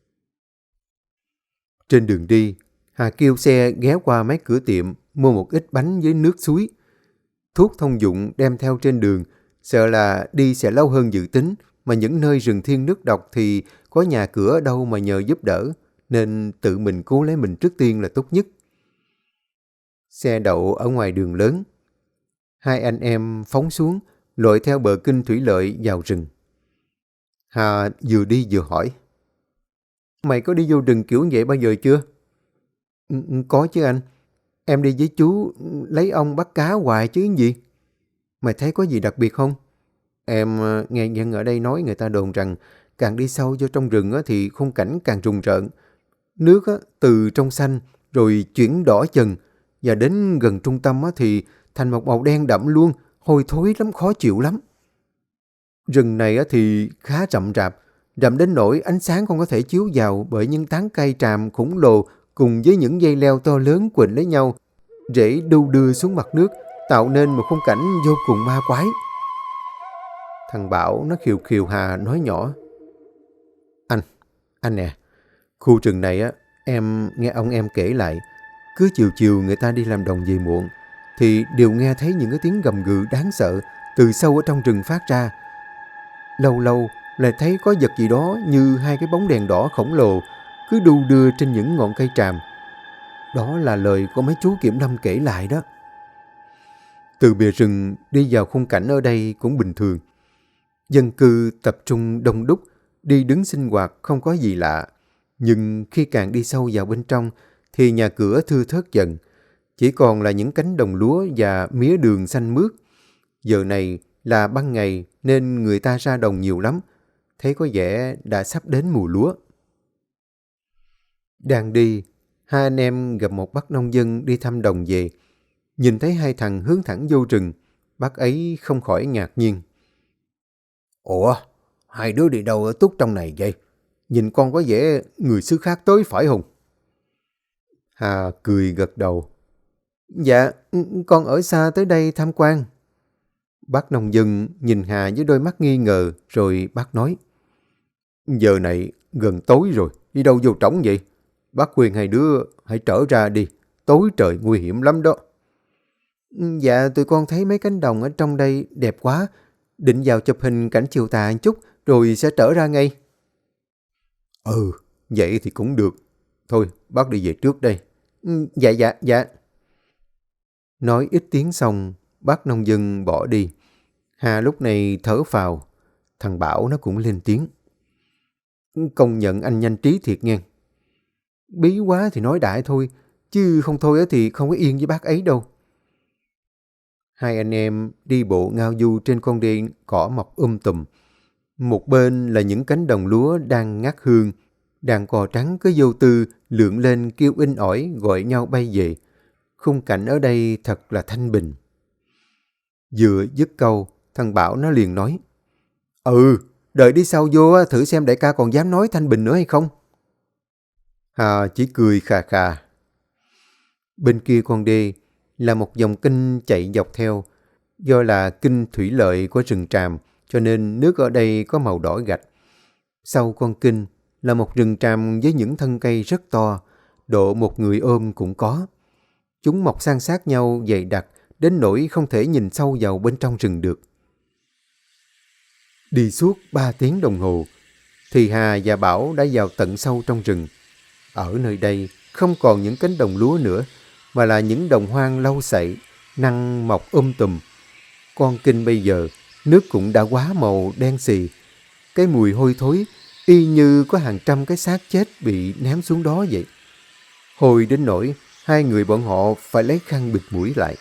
S1: Trên đường đi, Hà kêu xe ghé qua mấy cửa tiệm, mua một ít bánh với nước suối. Thuốc thông dụng đem theo trên đường, sợ là đi sẽ lâu hơn dự tính, mà những nơi rừng thiên nước độc thì có nhà cửa ở đâu mà nhờ giúp đỡ, nên tự mình cứu lấy mình trước tiên là tốt nhất. Xe đậu ở ngoài đường lớn. 2 anh em phóng xuống, lội theo bờ kinh thủy lợi vào rừng. Hà vừa đi vừa hỏi: "Mày có đi vô rừng kiểu vậy bao giờ chưa?" Có chứ anh. Em đi với chú lấy ong bắt cá hoài chứ gì." "Mày thấy có gì đặc biệt không?" "Em nghe dân ở đây nói người ta đồn rằng càng đi sâu vô trong rừng thì khung cảnh càng rùng rợn. Nước từ trong xanh rồi chuyển đỏ chần, Và đến gần trung tâm thì thành một màu đen đậm luôn, hôi thối lắm, khó chịu lắm. Rừng này thì khá rậm rạp, rậm đến nỗi ánh sáng không có thể chiếu vào bởi những tán cây tràm khổng lồ cùng với những dây leo to lớn quỳnh lấy nhau, rễ đu đưa xuống mặt nước, tạo nên một khung cảnh vô cùng ma quái. Thằng Bảo nó khiều khiều Hà nói nhỏ: Anh nè, khu rừng này em nghe ông em kể lại, cứ chiều chiều người ta đi làm đồng về muộn, thì đều nghe thấy những cái tiếng gầm gừ đáng sợ từ sâu ở trong rừng phát ra. Lâu lâu lại thấy có vật gì đó như hai cái bóng đèn đỏ khổng lồ cứ đu đưa trên những ngọn cây tràm. Đó là lời của mấy chú kiểm lâm kể lại đó. Từ bìa rừng đi vào khung cảnh ở đây cũng bình thường. Dân cư tập trung đông đúc, đi đứng sinh hoạt không có gì lạ. Nhưng khi càng đi sâu vào bên trong thì nhà cửa thưa thớt dần. Chỉ còn là những cánh đồng lúa và mía đường xanh mướt. Giờ này là ban ngày nên người ta ra đồng nhiều lắm. Thấy có vẻ đã sắp đến mùa lúa. Đang đi, hai anh em gặp một bác nông dân đi thăm đồng về. Nhìn thấy hai thằng hướng thẳng vô rừng, bác ấy không khỏi ngạc nhiên.
S2: Ủa, hai đứa đi đâu ở túc trong này vậy? Nhìn con có vẻ người xứ khác tới phải không?
S1: Hà cười gật đầu. Dạ, con ở xa tới đây tham quan. Bác nông dân nhìn Hà với đôi mắt nghi ngờ, rồi bác nói:
S2: Giờ này gần tối rồi, đi đâu vô trống vậy? Bác khuyên hai đứa hãy trở ra đi, tối trời nguy hiểm lắm đó.
S1: Dạ, tụi con thấy mấy cánh đồng ở trong đây đẹp quá, định vào chụp hình cảnh chiều tà một chút, rồi sẽ trở ra ngay.
S2: Ừ, vậy thì cũng được. Thôi, bác đi về trước đây.
S1: Dạ. Nói ít tiếng xong, bác nông dân bỏ đi. Hà lúc này thở phào. Thằng Bảo nó cũng lên tiếng: Công nhận anh nhanh trí thiệt nghe. Bí quá thì nói đại thôi, chứ không thôi thì không có yên với bác ấy đâu. Hai anh em đi bộ ngao du trên con đê cỏ mọc tùm. Một bên là những cánh đồng lúa đang ngát hương, đàn cò trắng cứ vô tư lượn lên kêu inh ỏi gọi nhau bay về. Khung cảnh ở đây thật là thanh bình. Vừa dứt câu, thằng Bảo nó liền nói: Đợi đi sau vô thử xem đại ca còn dám nói thanh bình nữa hay không. Hà chỉ cười khà khà. Bên kia con đê là một dòng kênh chạy dọc theo. Do là kênh thủy lợi của rừng tràm, cho nên nước ở đây có màu đỏ gạch. Sau con kênh là một rừng tràm với những thân cây rất to, độ một người ôm cũng có. Chúng mọc san sát nhau dày đặc đến nỗi không thể nhìn sâu vào bên trong rừng được. Đi suốt 3 tiếng đồng hồ thì Hà và Bảo đã vào tận sâu trong rừng. Ở nơi đây không còn những cánh đồng lúa nữa, mà là những đồng hoang lau sậy, năng mọc tùm. Con kênh bây giờ nước cũng đã quá màu đen xì. Cái mùi hôi thối y như có hàng trăm cái xác chết bị ném xuống đó vậy. Hôi đến nỗi hai người bọn họ phải lấy khăn bịt mũi lại.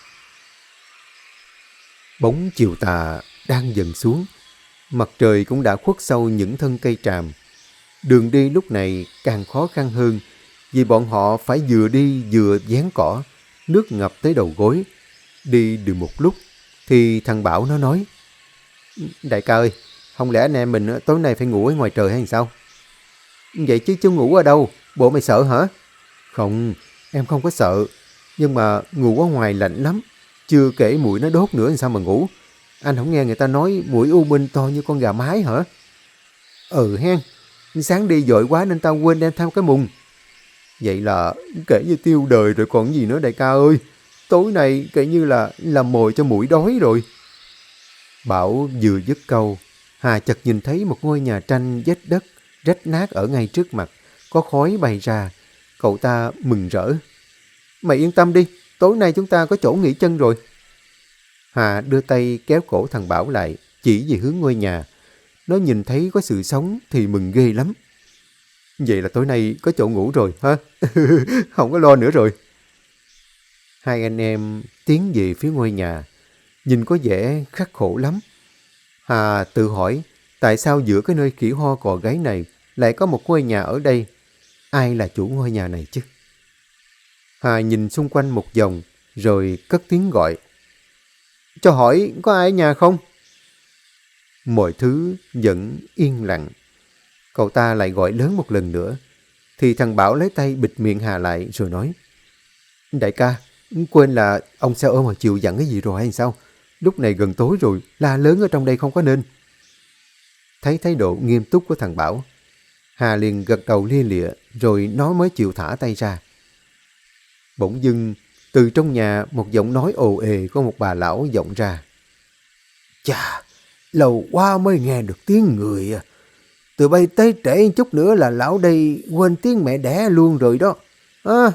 S1: Bóng chiều tà đang dần xuống. Mặt trời cũng đã khuất sâu những thân cây tràm. Đường đi lúc này càng khó khăn hơn, vì bọn họ phải vừa đi vừa vén cỏ, nước ngập tới đầu gối. Đi được một lúc thì thằng Bảo nó nói: Đại ca ơi, không lẽ anh em mình tối nay phải ngủ ở ngoài trời hay sao? Vậy chứ chú ngủ ở đâu? Bộ mày sợ hả? Không, em không có sợ, nhưng mà ngủ ở ngoài lạnh lắm. Chưa kể muỗi nó đốt nữa, sao mà ngủ? Anh không nghe người ta nói muỗi u minh to như con gà mái hả? Hen, sáng đi vội quá nên tao quên đem theo cái mùng. Vậy là kể như tiêu đời rồi còn gì nữa đại ca ơi. Tối nay kể như là làm mồi cho muỗi đói rồi. Bảo vừa dứt câu, Hà chợt nhìn thấy một ngôi nhà tranh vách đất rách nát ở ngay trước mặt, có khói bay ra. Cậu ta mừng rỡ: Mày yên tâm đi, tối nay chúng ta có chỗ nghỉ chân rồi. Hà đưa tay kéo cổ thằng Bảo lại, chỉ về hướng ngôi nhà. Nó nhìn thấy có sự sống thì mừng ghê lắm. Vậy là tối nay có chỗ ngủ rồi hả? Không có lo nữa rồi. Hai anh em tiến về phía ngôi nhà, nhìn có vẻ khắc khổ lắm. Hà tự hỏi tại sao giữa cái nơi khỉ ho cò gáy này lại có một ngôi nhà ở đây. Ai là chủ ngôi nhà này chứ? Hà nhìn xung quanh một vòng rồi cất tiếng gọi. Cho hỏi có ai ở nhà không? Mọi thứ vẫn yên lặng. Cậu ta lại gọi lớn một lần nữa, thì thằng Bảo lấy tay bịt miệng Hà lại rồi nói. Đại ca, quên là ông xe ôm hồi chiều dặn cái gì rồi hay sao? Lúc này gần tối rồi, la lớn ở trong đây không có nên. Thấy thái độ nghiêm túc của thằng Bảo, Hà liền gật đầu lia lịa rồi nó mới chịu thả tay ra. Bỗng dưng, từ trong nhà một giọng nói ồ ề của một bà lão vọng ra.
S2: Chà, lâu quá mới nghe được tiếng người à. Từ bay tới trễ chút nữa là lão đây quên tiếng mẹ đẻ luôn rồi đó. À.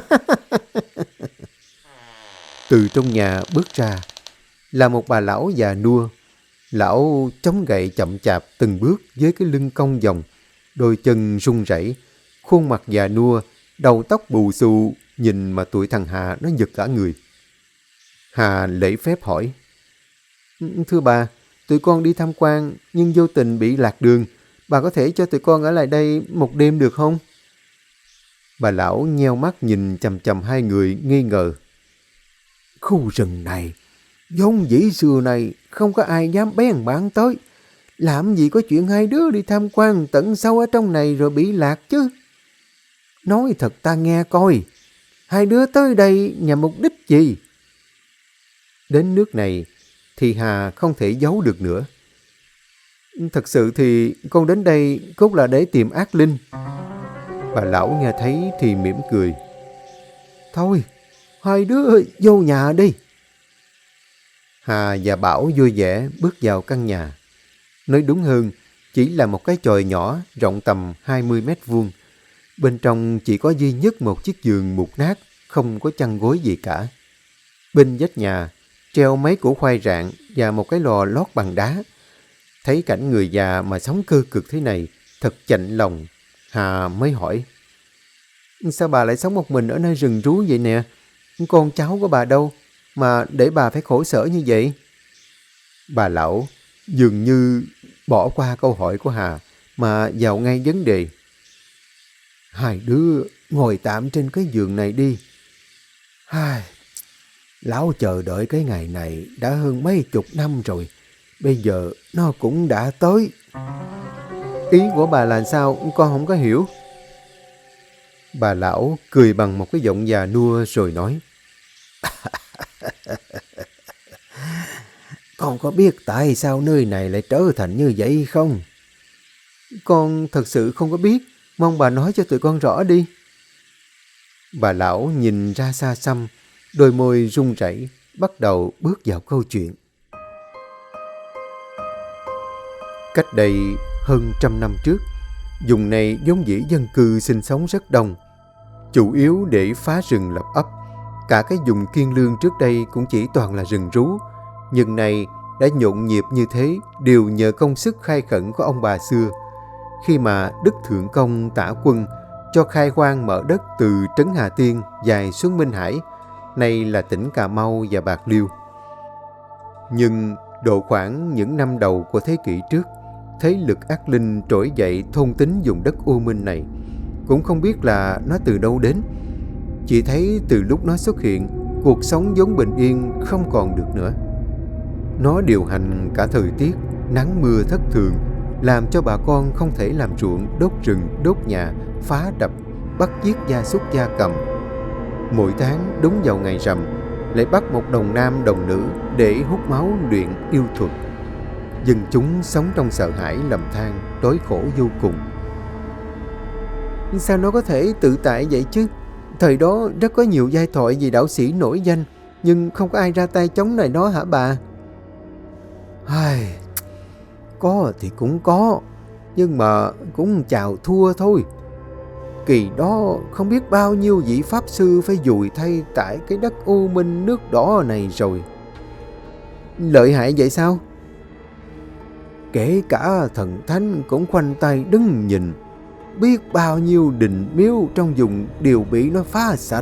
S1: Từ trong nhà bước ra là một bà lão già nua. Lão chống gậy chậm chạp từng bước với cái lưng cong vòng, đôi chân run rẩy, khuôn mặt già nua, đầu tóc bù xù, nhìn mà tụi thằng Hà nó giật cả người. Hà lễ phép hỏi. Thưa bà, tụi con đi tham quan nhưng vô tình bị lạc đường. Bà có thể cho tụi con ở lại đây một đêm được không? Bà lão nheo mắt nhìn chằm chằm hai người nghi ngờ.
S2: Khu rừng này, vốn dĩ xưa này không có ai dám bén mảng tới. Làm gì có chuyện hai đứa đi tham quan tận sâu ở trong này rồi bị lạc chứ. Nói thật ta nghe coi, hai đứa tới đây nhằm mục đích gì?
S1: Đến nước này thì Hà không thể giấu được nữa. Thật sự thì con đến đây cốt là để tìm ác linh. Bà lão nghe thấy thì mỉm cười.
S2: Thôi, hai đứa vô nhà đi.
S1: Hà và Bảo vui vẻ bước vào căn nhà. Nói đúng hơn, chỉ là một cái chòi nhỏ rộng tầm 20 mét vuông. Bên trong chỉ có duy nhất một chiếc giường mục nát, không có chăn gối gì cả. Bên vách nhà treo mấy củ khoai rạng và một cái lò lót bằng đá. Thấy cảnh người già mà sống cơ cực thế này, thật chạnh lòng. Hà mới hỏi. Sao bà lại sống một mình ở nơi rừng rú vậy nè? Con cháu của bà đâu mà để bà phải khổ sở như vậy? Bà lão dường như bỏ qua câu hỏi của Hà mà vào ngay vấn đề.
S2: Hai đứa ngồi tạm trên cái giường này đi. Lão chờ đợi cái ngày này đã hơn mấy chục năm rồi. Bây giờ nó cũng đã tới.
S1: Ý của bà là sao? Con không có hiểu. Bà lão cười bằng một cái giọng già nua rồi nói.
S2: Con có biết tại sao nơi này lại trở thành như vậy không?
S1: Con thật sự không có biết. Mong bà nói cho tụi con rõ đi. Bà lão nhìn ra xa xăm, đôi môi run rẩy, bắt đầu bước vào câu chuyện. Cách đây hơn 100 năm trước, vùng này vốn dĩ dân cư sinh sống rất đông, chủ yếu để phá rừng lập ấp. Cả cái vùng Kiên Lương trước đây cũng chỉ toàn là rừng rú, nhưng nay đã nhộn nhịp như thế đều nhờ công sức khai khẩn của ông bà xưa. Khi mà Đức Thượng Công Tả Quân cho khai hoang mở đất từ Trấn Hà Tiên dài xuống Minh Hải, nay là tỉnh Cà Mau và Bạc Liêu. Nhưng độ khoảng những năm đầu của thế kỷ trước, thế lực ác linh trỗi dậy thôn tính vùng đất U Minh này. Cũng không biết là nó từ đâu đến. Chỉ thấy từ lúc nó xuất hiện, cuộc sống vốn bình yên không còn được nữa. Nó điều hành cả thời tiết, nắng mưa thất thường, làm cho bà con không thể làm ruộng, đốt rừng, đốt nhà, phá đập, bắt giết gia súc gia cầm. Mỗi tháng đúng vào ngày rằm, lại bắt một đồng nam đồng nữ để hút máu luyện yêu thuật. Dân chúng sống trong sợ hãi lầm than, đói khổ vô cùng. Sao nó có thể tự tại vậy chứ? Thời đó rất có nhiều giai thoại về đạo sĩ nổi danh, nhưng không có ai ra tay chống lại nó hả bà?
S2: Có thì cũng có, nhưng mà cũng chào thua thôi. Kỳ đó không biết bao nhiêu vị pháp sư phải dùi thay tại cái đất U Minh nước đỏ này rồi.
S1: Lợi hại vậy sao?
S2: Kể cả thần thánh cũng khoanh tay đứng nhìn. Biết bao nhiêu đình miếu trong vùng đều bị nó phá sạch.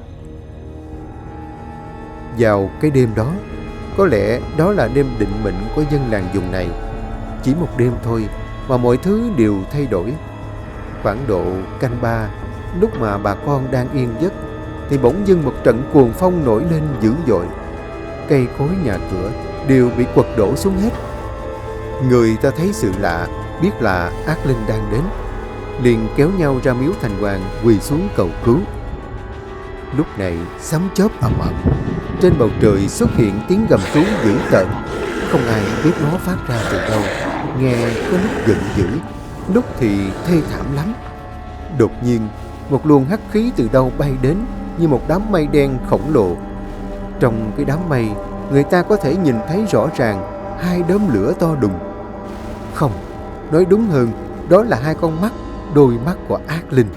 S1: Vào cái đêm đó, có lẽ đó là đêm định mệnh của dân làng vùng này. Chỉ một đêm thôi mà mọi thứ đều thay đổi. Khoảng độ canh 3, lúc mà bà con đang yên giấc, thì bỗng dưng một trận cuồng phong nổi lên dữ dội. Cây cối nhà cửa đều bị quật đổ xuống hết. Người ta thấy sự lạ, biết là ác linh đang đến, liền kéo nhau ra miếu thành hoàng quỳ xuống cầu cứu. Lúc này sấm chớp ầm ầm, trên bầu trời xuất hiện tiếng gầm rú dữ tợn, không ai biết nó phát ra từ đâu, nghe có lúc giận dữ, lúc thì thê thảm lắm. Đột nhiên một luồng hắc khí từ đâu bay đến như một đám mây đen khổng lồ. Trong cái đám mây, người ta có thể nhìn thấy rõ ràng hai đốm lửa to đùng. Không, nói đúng hơn, đó là hai con mắt, đôi mắt của ác linh.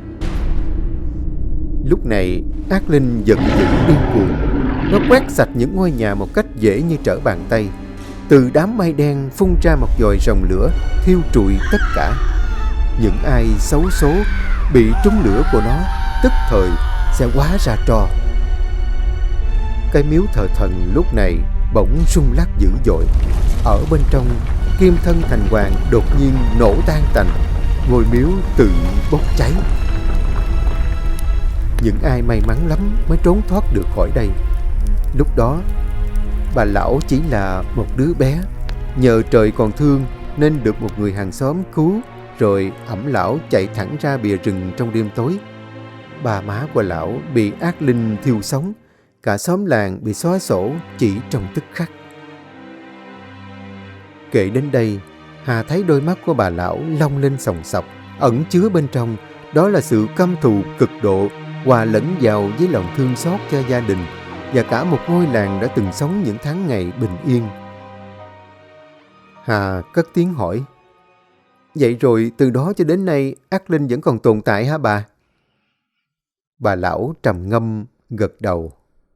S1: Lúc này ác linh giận dữ điên cuồng, nó quét sạch những ngôi nhà một cách dễ như trở bàn tay. Từ đám mây đen phun ra một dòi rồng lửa thiêu trụi tất cả. Những ai xấu số bị trúng lửa của nó tức thời sẽ hóa ra tro. Cái miếu thờ thần lúc này bỗng rung lắc dữ dội. Ở bên trong, kim thân thành hoàng đột nhiên nổ tan tành, ngôi miếu tự bốc cháy. Những ai may mắn lắm mới trốn thoát được khỏi đây. Lúc đó bà lão chỉ là một đứa bé, nhờ trời còn thương nên được một người hàng xóm cứu, rồi ẵm lão chạy thẳng ra bìa rừng trong đêm tối. Ba má của lão bị ác linh thiêu sống, cả xóm làng bị xóa sổ chỉ trong tức khắc. Kể đến đây, Hà thấy đôi mắt của bà lão long lên sòng sọc, ẩn chứa bên trong đó là sự căm thù cực độ, hòa lẫn vào với lòng thương xót cho gia đình và cả một ngôi làng đã từng sống những tháng ngày bình yên. Hà cất tiếng hỏi: "Vậy rồi từ đó cho đến nay ác linh vẫn còn tồn tại hả bà?" Bà lão trầm ngâm gật đầu.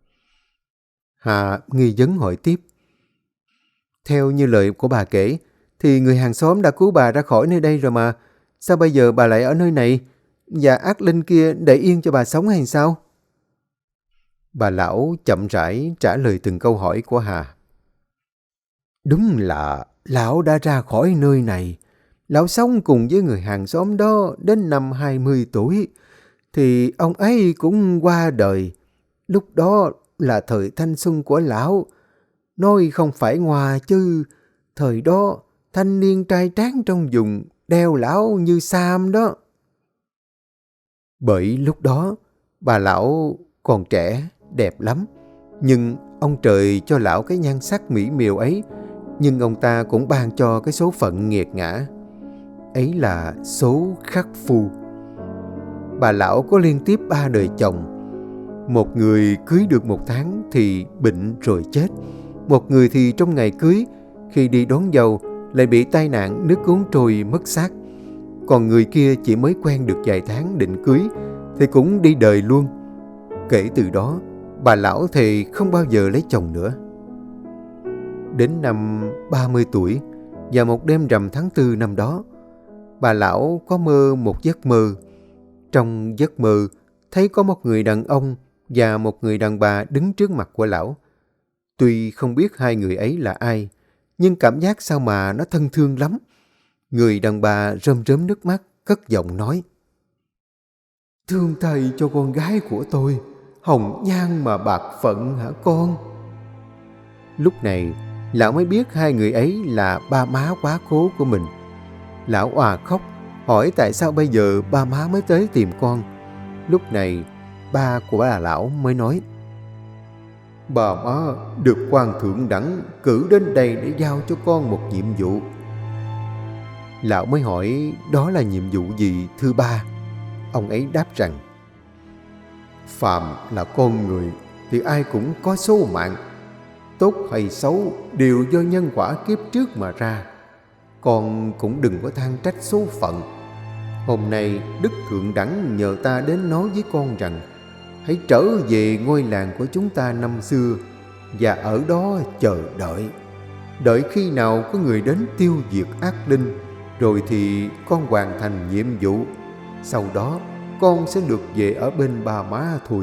S1: Hà nghi vấn hỏi tiếp: "Theo như lời của bà kể thì người hàng xóm đã cứu bà ra khỏi nơi đây rồi mà, sao bây giờ bà lại ở nơi này? Và ác linh kia để yên cho bà sống hay sao?" Bà lão chậm rãi trả lời từng câu hỏi của Hà. "Đúng là lão đã ra khỏi nơi này. Lão sống cùng với người hàng xóm đó đến năm 20 tuổi. Thì ông ấy cũng qua đời. Lúc đó là thời thanh xuân của lão. Nói không phải ngoa chứ, thời đó thanh niên trai tráng trong vùng đeo lão như sam đó." Bởi lúc đó bà lão còn trẻ, đẹp lắm. Nhưng ông trời cho lão cái nhan sắc mỹ miều ấy, nhưng ông ta cũng ban cho cái số phận nghiệt ngã. Ấy là số khắc phu. Bà lão có liên tiếp 3 đời chồng. Một người cưới được 1 tháng thì bệnh rồi chết. Một người thì trong ngày cưới, khi đi đón dâu lại bị tai nạn nước cuốn trôi mất xác. Còn người kia chỉ mới quen được vài tháng định cưới thì cũng đi đời luôn. Kể từ đó, bà lão thề không bao giờ lấy chồng nữa. Đến năm 30 tuổi, và một đêm rằm tháng 4 năm đó, bà lão có mơ một giấc mơ. Trong giấc mơ, thấy có một người đàn ông và một người đàn bà đứng trước mặt của lão. Tuy không biết hai người ấy là ai, nhưng cảm giác sao mà nó thân thương lắm. Người đàn bà rơm rớm nước mắt, cất giọng nói: "Thương thầy cho con gái của tôi, hồng nhan mà bạc phận hả con?" Lúc này, lão mới biết hai người ấy là ba má quá cố của mình. Lão òa khóc, hỏi tại sao bây giờ ba má mới tới tìm con. Lúc này, ba của bà lão mới nói: "Bà má được quan thượng đẳng cử đến đây để giao cho con một nhiệm vụ." Lão mới hỏi đó là nhiệm vụ gì thưa ba. Ông ấy đáp rằng: "Phàm là con người thì ai cũng có số mạng. Tốt hay xấu đều do nhân quả kiếp trước mà ra. Con cũng đừng có than trách số phận. Hôm nay Đức Thượng Đẳng nhờ ta đến nói với con rằng hãy trở về ngôi làng của chúng ta năm xưa và ở đó chờ đợi. Đợi khi nào có người đến tiêu diệt ác linh, rồi thì con hoàn thành nhiệm vụ. Sau đó con sẽ được về ở bên ba má thôi."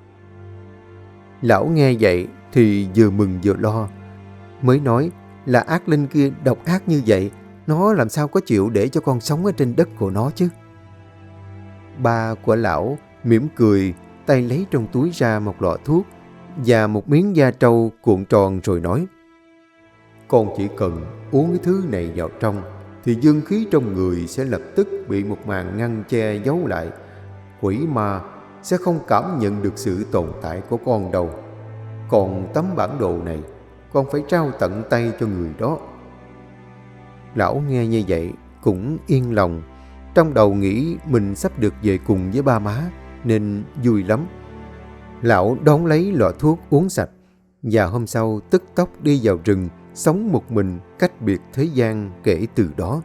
S1: Lão nghe vậy thì vừa mừng vừa lo. Mới nói là ác linh kia độc ác như vậy, nó làm sao có chịu để cho con sống ở trên đất của nó chứ. Ba của lão mỉm cười, tay lấy trong túi ra một lọ thuốc và một miếng da trâu cuộn tròn rồi nói: Con chỉ cần uống cái thứ này vào trong thì dương khí trong người sẽ lập tức bị một màn ngăn che giấu lại. Quỷ ma sẽ không cảm nhận được sự tồn tại của con đâu. Còn tấm bản đồ này con phải trao tận tay cho người đó. Lão nghe như vậy cũng yên lòng. Trong đầu nghĩ mình sắp được về cùng với ba má nên vui lắm. Lão đón lấy lọ thuốc uống sạch và hôm sau tức tốc đi vào rừng sống một mình cách biệt thế gian kể từ đó.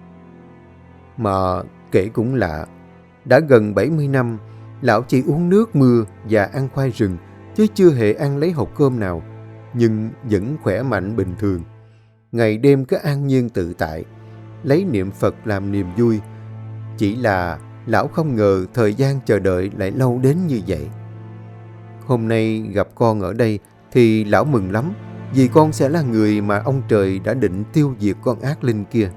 S1: Mà kể cũng lạ, đã gần 70 năm lão chỉ uống nước mưa và ăn khoai rừng chứ chưa hề ăn lấy hột cơm nào, nhưng vẫn khỏe mạnh bình thường. Ngày đêm cứ an nhiên tự tại, lấy niệm Phật làm niềm vui. Chỉ là lão không ngờ thời gian chờ đợi lại lâu đến như vậy. Hôm nay gặp con ở đây thì lão mừng lắm, vì con sẽ là người mà ông trời đã định tiêu diệt con ác linh kia.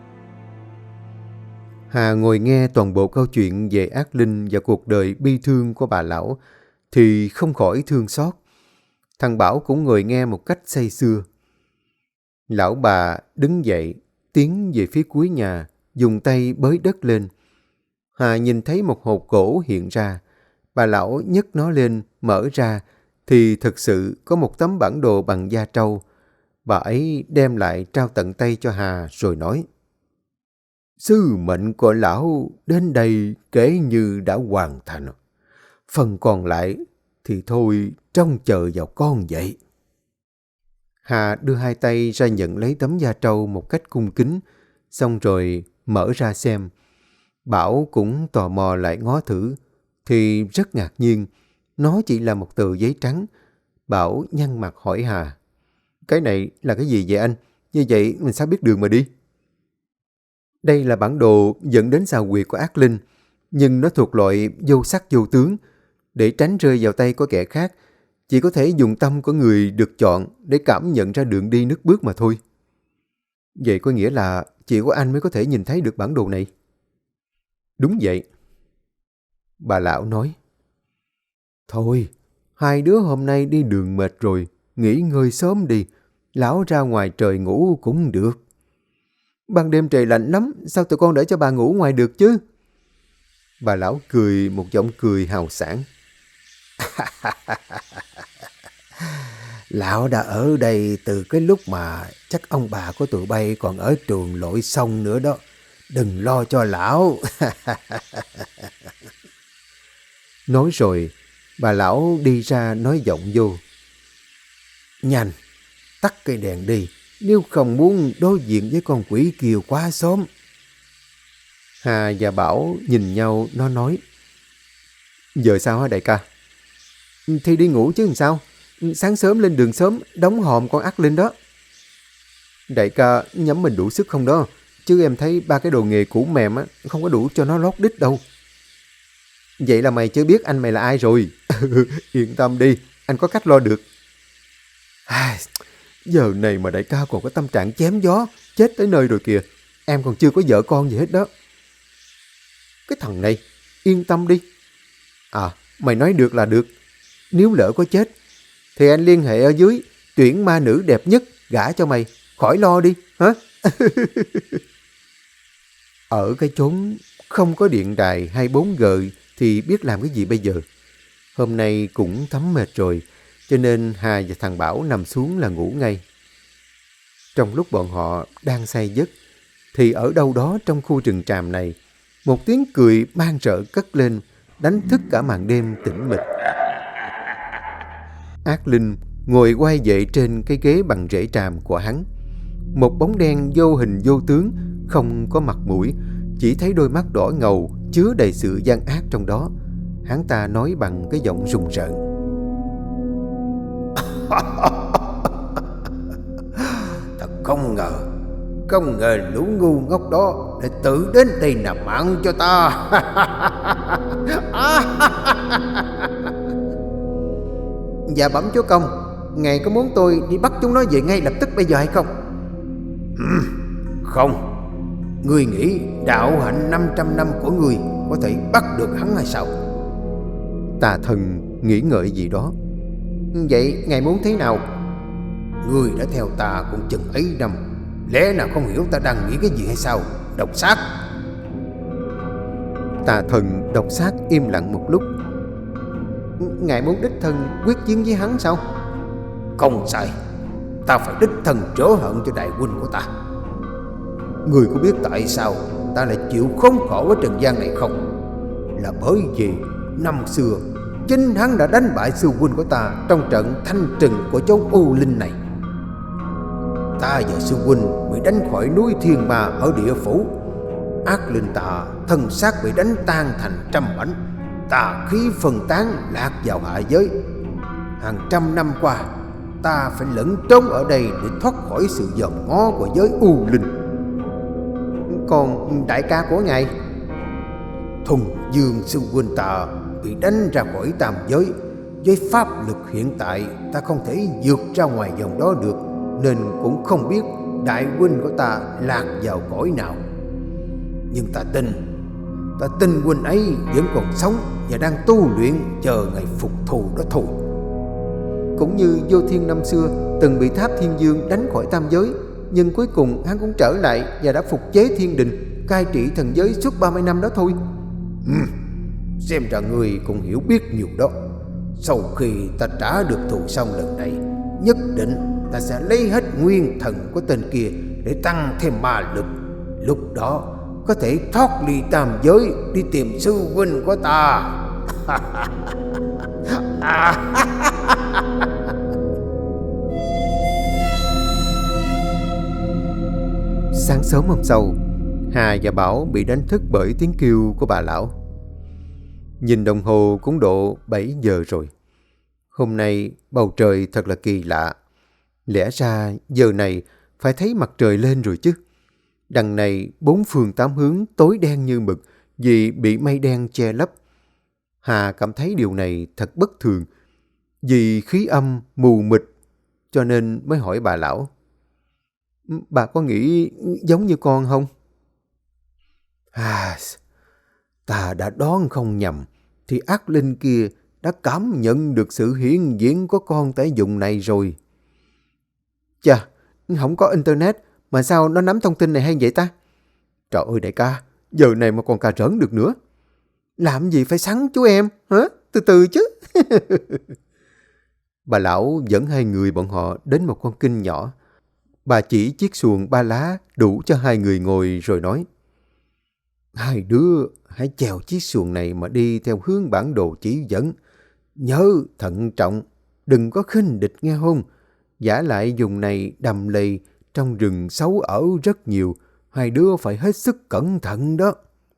S1: Hà ngồi nghe toàn bộ câu chuyện về ác linh và cuộc đời bi thương của bà lão thì không khỏi thương xót. Thằng Bảo cũng ngồi nghe một cách say sưa. Lão bà đứng dậy, tiến về phía cuối nhà, dùng tay bới đất lên. Hà nhìn thấy một hộp gỗ hiện ra. Bà lão nhấc nó lên, mở ra, thì thực sự có một tấm bản đồ bằng da trâu. Bà ấy đem lại trao tận tay cho Hà rồi nói: Sứ mệnh của lão đến đây kể như đã hoàn thành. Phần còn lại thì thôi trông chờ vào con vậy. Hà đưa hai tay ra nhận lấy tấm da trâu một cách cung kính, xong rồi mở ra xem. Bảo cũng tò mò lại ngó thử, thì rất ngạc nhiên, nó chỉ là một tờ giấy trắng. Bảo nhăn mặt hỏi Hà: Cái này là cái gì vậy anh? Như vậy mình sao biết đường mà đi? Đây là bản đồ dẫn đến xào huyệt của ác linh, nhưng nó thuộc loại vô sắc vô tướng. Để tránh rơi vào tay của kẻ khác, chỉ có thể dùng tâm của người được chọn để cảm nhận ra đường đi nước bước mà thôi. Vậy có nghĩa là chỉ có anh mới có thể nhìn thấy được bản đồ này? Đúng vậy. Bà lão nói: Thôi, hai đứa hôm nay đi đường mệt rồi, nghỉ ngơi sớm đi. Lão ra ngoài trời ngủ cũng được. Ban đêm trời lạnh lắm, sao tụi con để cho bà ngủ ngoài được chứ? Bà lão cười một giọng cười hào sảng.
S2: Lão đã ở đây từ cái lúc mà chắc ông bà của tụi bay còn ở trường lội sông nữa đó. Đừng lo cho lão.
S1: Nói rồi, bà lão đi ra nói giọng vô:
S2: Nhanh, tắt cây đèn đi, nếu không muốn đối diện với con quỷ kiều quá sớm.
S1: Hà và Bảo nhìn nhau, nó nói: Giờ sao hả đại ca? Thì đi ngủ chứ làm sao? Sáng sớm lên đường sớm, đóng hòm con ác linh đó. Đại ca nhắm mình đủ sức không đó? Chứ em thấy ba cái đồ nghề cũ mềm á, không có đủ cho nó lót đít đâu. Vậy là mày chưa biết anh mày là ai rồi. Yên tâm đi, anh có cách lo được. Giờ này mà đại ca còn có tâm trạng chém gió, chết tới nơi rồi kìa. Em còn chưa có vợ con gì hết đó. Cái thằng này, yên tâm đi. À, mày nói được là được. Nếu lỡ có chết, thì anh liên hệ ở dưới, tuyển ma nữ đẹp nhất, gả cho mày. Khỏi lo đi, hả? Ở cái chốn không có điện đài hay 4G thì biết làm cái gì bây giờ. Hôm nay cũng thấm mệt rồi, cho nên Hà và thằng Bảo nằm xuống là ngủ ngay. Trong lúc bọn họ đang say giấc, thì ở đâu đó trong khu rừng tràm này, một tiếng cười man rợ cất lên, đánh thức cả màn đêm tĩnh mịch. Ác linh ngồi quay dậy trên cái ghế bằng rễ tràm của hắn. Một bóng đen vô hình vô tướng, không có mặt mũi, chỉ thấy đôi mắt đỏ ngầu chứa đầy sự gian ác trong đó. Hắn ta nói bằng cái giọng rùng rợn:
S2: Thật không ngờ lũ ngu ngốc đó lại tự đến đây nạp mạng cho ta.
S1: Dạ bẩm chúa công, ngài có muốn tôi đi bắt chúng nó về ngay lập tức bây giờ hay không?
S2: Không. Ngươi nghĩ đạo hạnh 500 năm của ngươi có thể bắt được hắn hay sao?
S1: Tà thần nghĩ ngợi gì đó. Vậy ngài muốn thế nào?
S2: Ngươi đã theo ta cũng chừng ấy năm, lẽ nào không hiểu ta đang nghĩ cái gì hay sao? Độc xác.
S1: Tà thần độc xác im lặng một lúc. Ngài muốn đích thân quyết chiến với hắn sao?
S2: Không sai, ta phải đích thân trổ hận cho đại huynh của ta. Ngươi có biết tại sao ta lại chịu khốn khổ ở trần gian này không? Là bởi vì năm xưa chính hắn đã đánh bại sư huynh của ta trong trận thanh trừng của chốn U Linh này. Ta và sư huynh bị đánh khỏi núi Thiên Ma ở địa phủ. Ác linh ta thân xác bị đánh tan thành trăm mảnh, tà khí phân tán lạc vào hạ giới. Hàng trăm năm qua, ta phải lẫn trốn ở đây để thoát khỏi sự dòm ngó của giới U Linh.
S1: Còn đại ca của ngài?
S2: Thuần Dương sư huynh ta bị đánh ra khỏi tam giới. Với pháp lực hiện tại, ta không thể vượt ra ngoài vòng đó được, nên cũng không biết đại huynh của ta lạc vào cõi nào. Nhưng ta tin huynh ấy vẫn còn sống và đang tu luyện chờ ngày phục thù đó thôi.
S1: Cũng như Vô Thiên năm xưa từng bị Tháp Thiên Dương đánh khỏi tam giới, nhưng cuối cùng hắn cũng trở lại và đã phục chế thiên đình, cai trị thần giới suốt 30 năm đó thôi.
S2: Xem ra ngươi cũng hiểu biết nhiều đó. Sau khi ta trả được thù xong lần này, nhất định ta sẽ lấy hết nguyên thần của tên kia để tăng thêm ma lực. Lúc đó có thể thoát ly tam giới đi tìm sư huynh của ta.
S1: Sáng sớm hôm sau, Hà và Bảo bị đánh thức bởi tiếng kêu của bà lão. Nhìn đồng hồ cũng độ 7 giờ rồi. Hôm nay bầu trời thật là kỳ lạ. Lẽ ra giờ này phải thấy mặt trời lên rồi chứ. Đằng này 4 phương 8 hướng tối đen như mực vì bị mây đen che lấp. Hà cảm thấy điều này thật bất thường. Vì khí âm mù mịt cho nên mới hỏi bà lão. Bà có nghĩ giống như con không?
S2: Ta đã đoán không nhầm thì ác linh kia đã cảm nhận được sự hiện diện của con tại vùng này rồi.
S1: Chà, không có internet mà sao nó nắm thông tin này hay vậy ta?
S2: Trời ơi đại ca, giờ này mà còn cà rỡn được nữa.
S1: Làm gì phải sắn chú em, hả? Từ từ chứ. Bà lão dẫn hai người bọn họ đến một con kênh nhỏ. Bà chỉ chiếc xuồng 3 lá đủ cho hai người ngồi rồi nói.
S2: Hai đứa hãy chèo chiếc xuồng này mà đi theo hướng bản đồ chỉ dẫn. Nhớ thận trọng, đừng có khinh địch nghe không? Vả lại vùng này đầm lầy, trong rừng xấu ở rất nhiều. Hai đứa phải hết sức cẩn thận đó.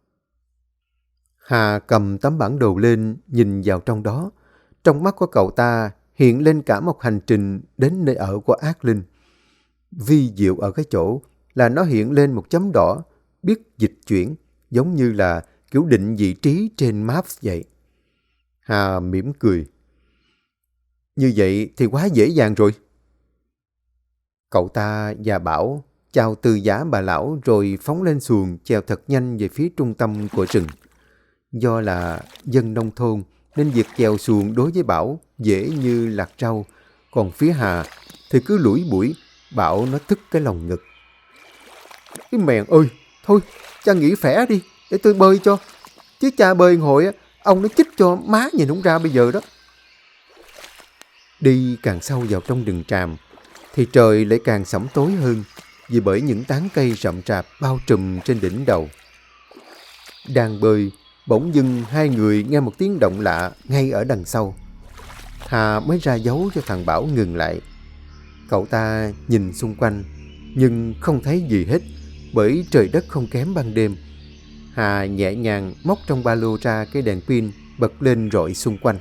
S1: Hà cầm tấm bản đồ lên nhìn vào trong đó. Trong mắt của cậu ta hiện lên cả một hành trình đến nơi ở của ác linh. Vi diệu ở cái chỗ là nó hiện lên một chấm đỏ, biết dịch chuyển, giống như là kiểu định vị trí trên Maps vậy. Hà mỉm cười. Như vậy thì quá dễ dàng rồi. Cậu ta và Bảo chào từ giả bà lão rồi phóng lên xuồng chèo thật nhanh về phía trung tâm của rừng. Do là dân nông thôn nên việc chèo xuồng đối với Bảo dễ như lạc rau, còn phía Hà thì cứ lủi bủi. Bảo nó tức cái lòng ngực. Cái mèn ơi, thôi cha nghỉ phẻ đi để tôi bơi cho. Chứ cha bơi hội ông nó chích cho má nhìn không ra bây giờ đó. Đi càng sâu vào trong rừng tràm thì trời lại càng sẫm tối hơn vì bởi những tán cây rậm rạp bao trùm trên đỉnh đầu. Đang bơi, bỗng dưng hai người nghe một tiếng động lạ ngay ở đằng sau. Hà mới ra dấu cho thằng Bảo ngừng lại. Cậu ta nhìn xung quanh nhưng không thấy gì hết bởi trời đất không kém ban đêm. Hà nhẹ nhàng móc trong ba lô ra cái đèn pin bật lên rọi xung quanh.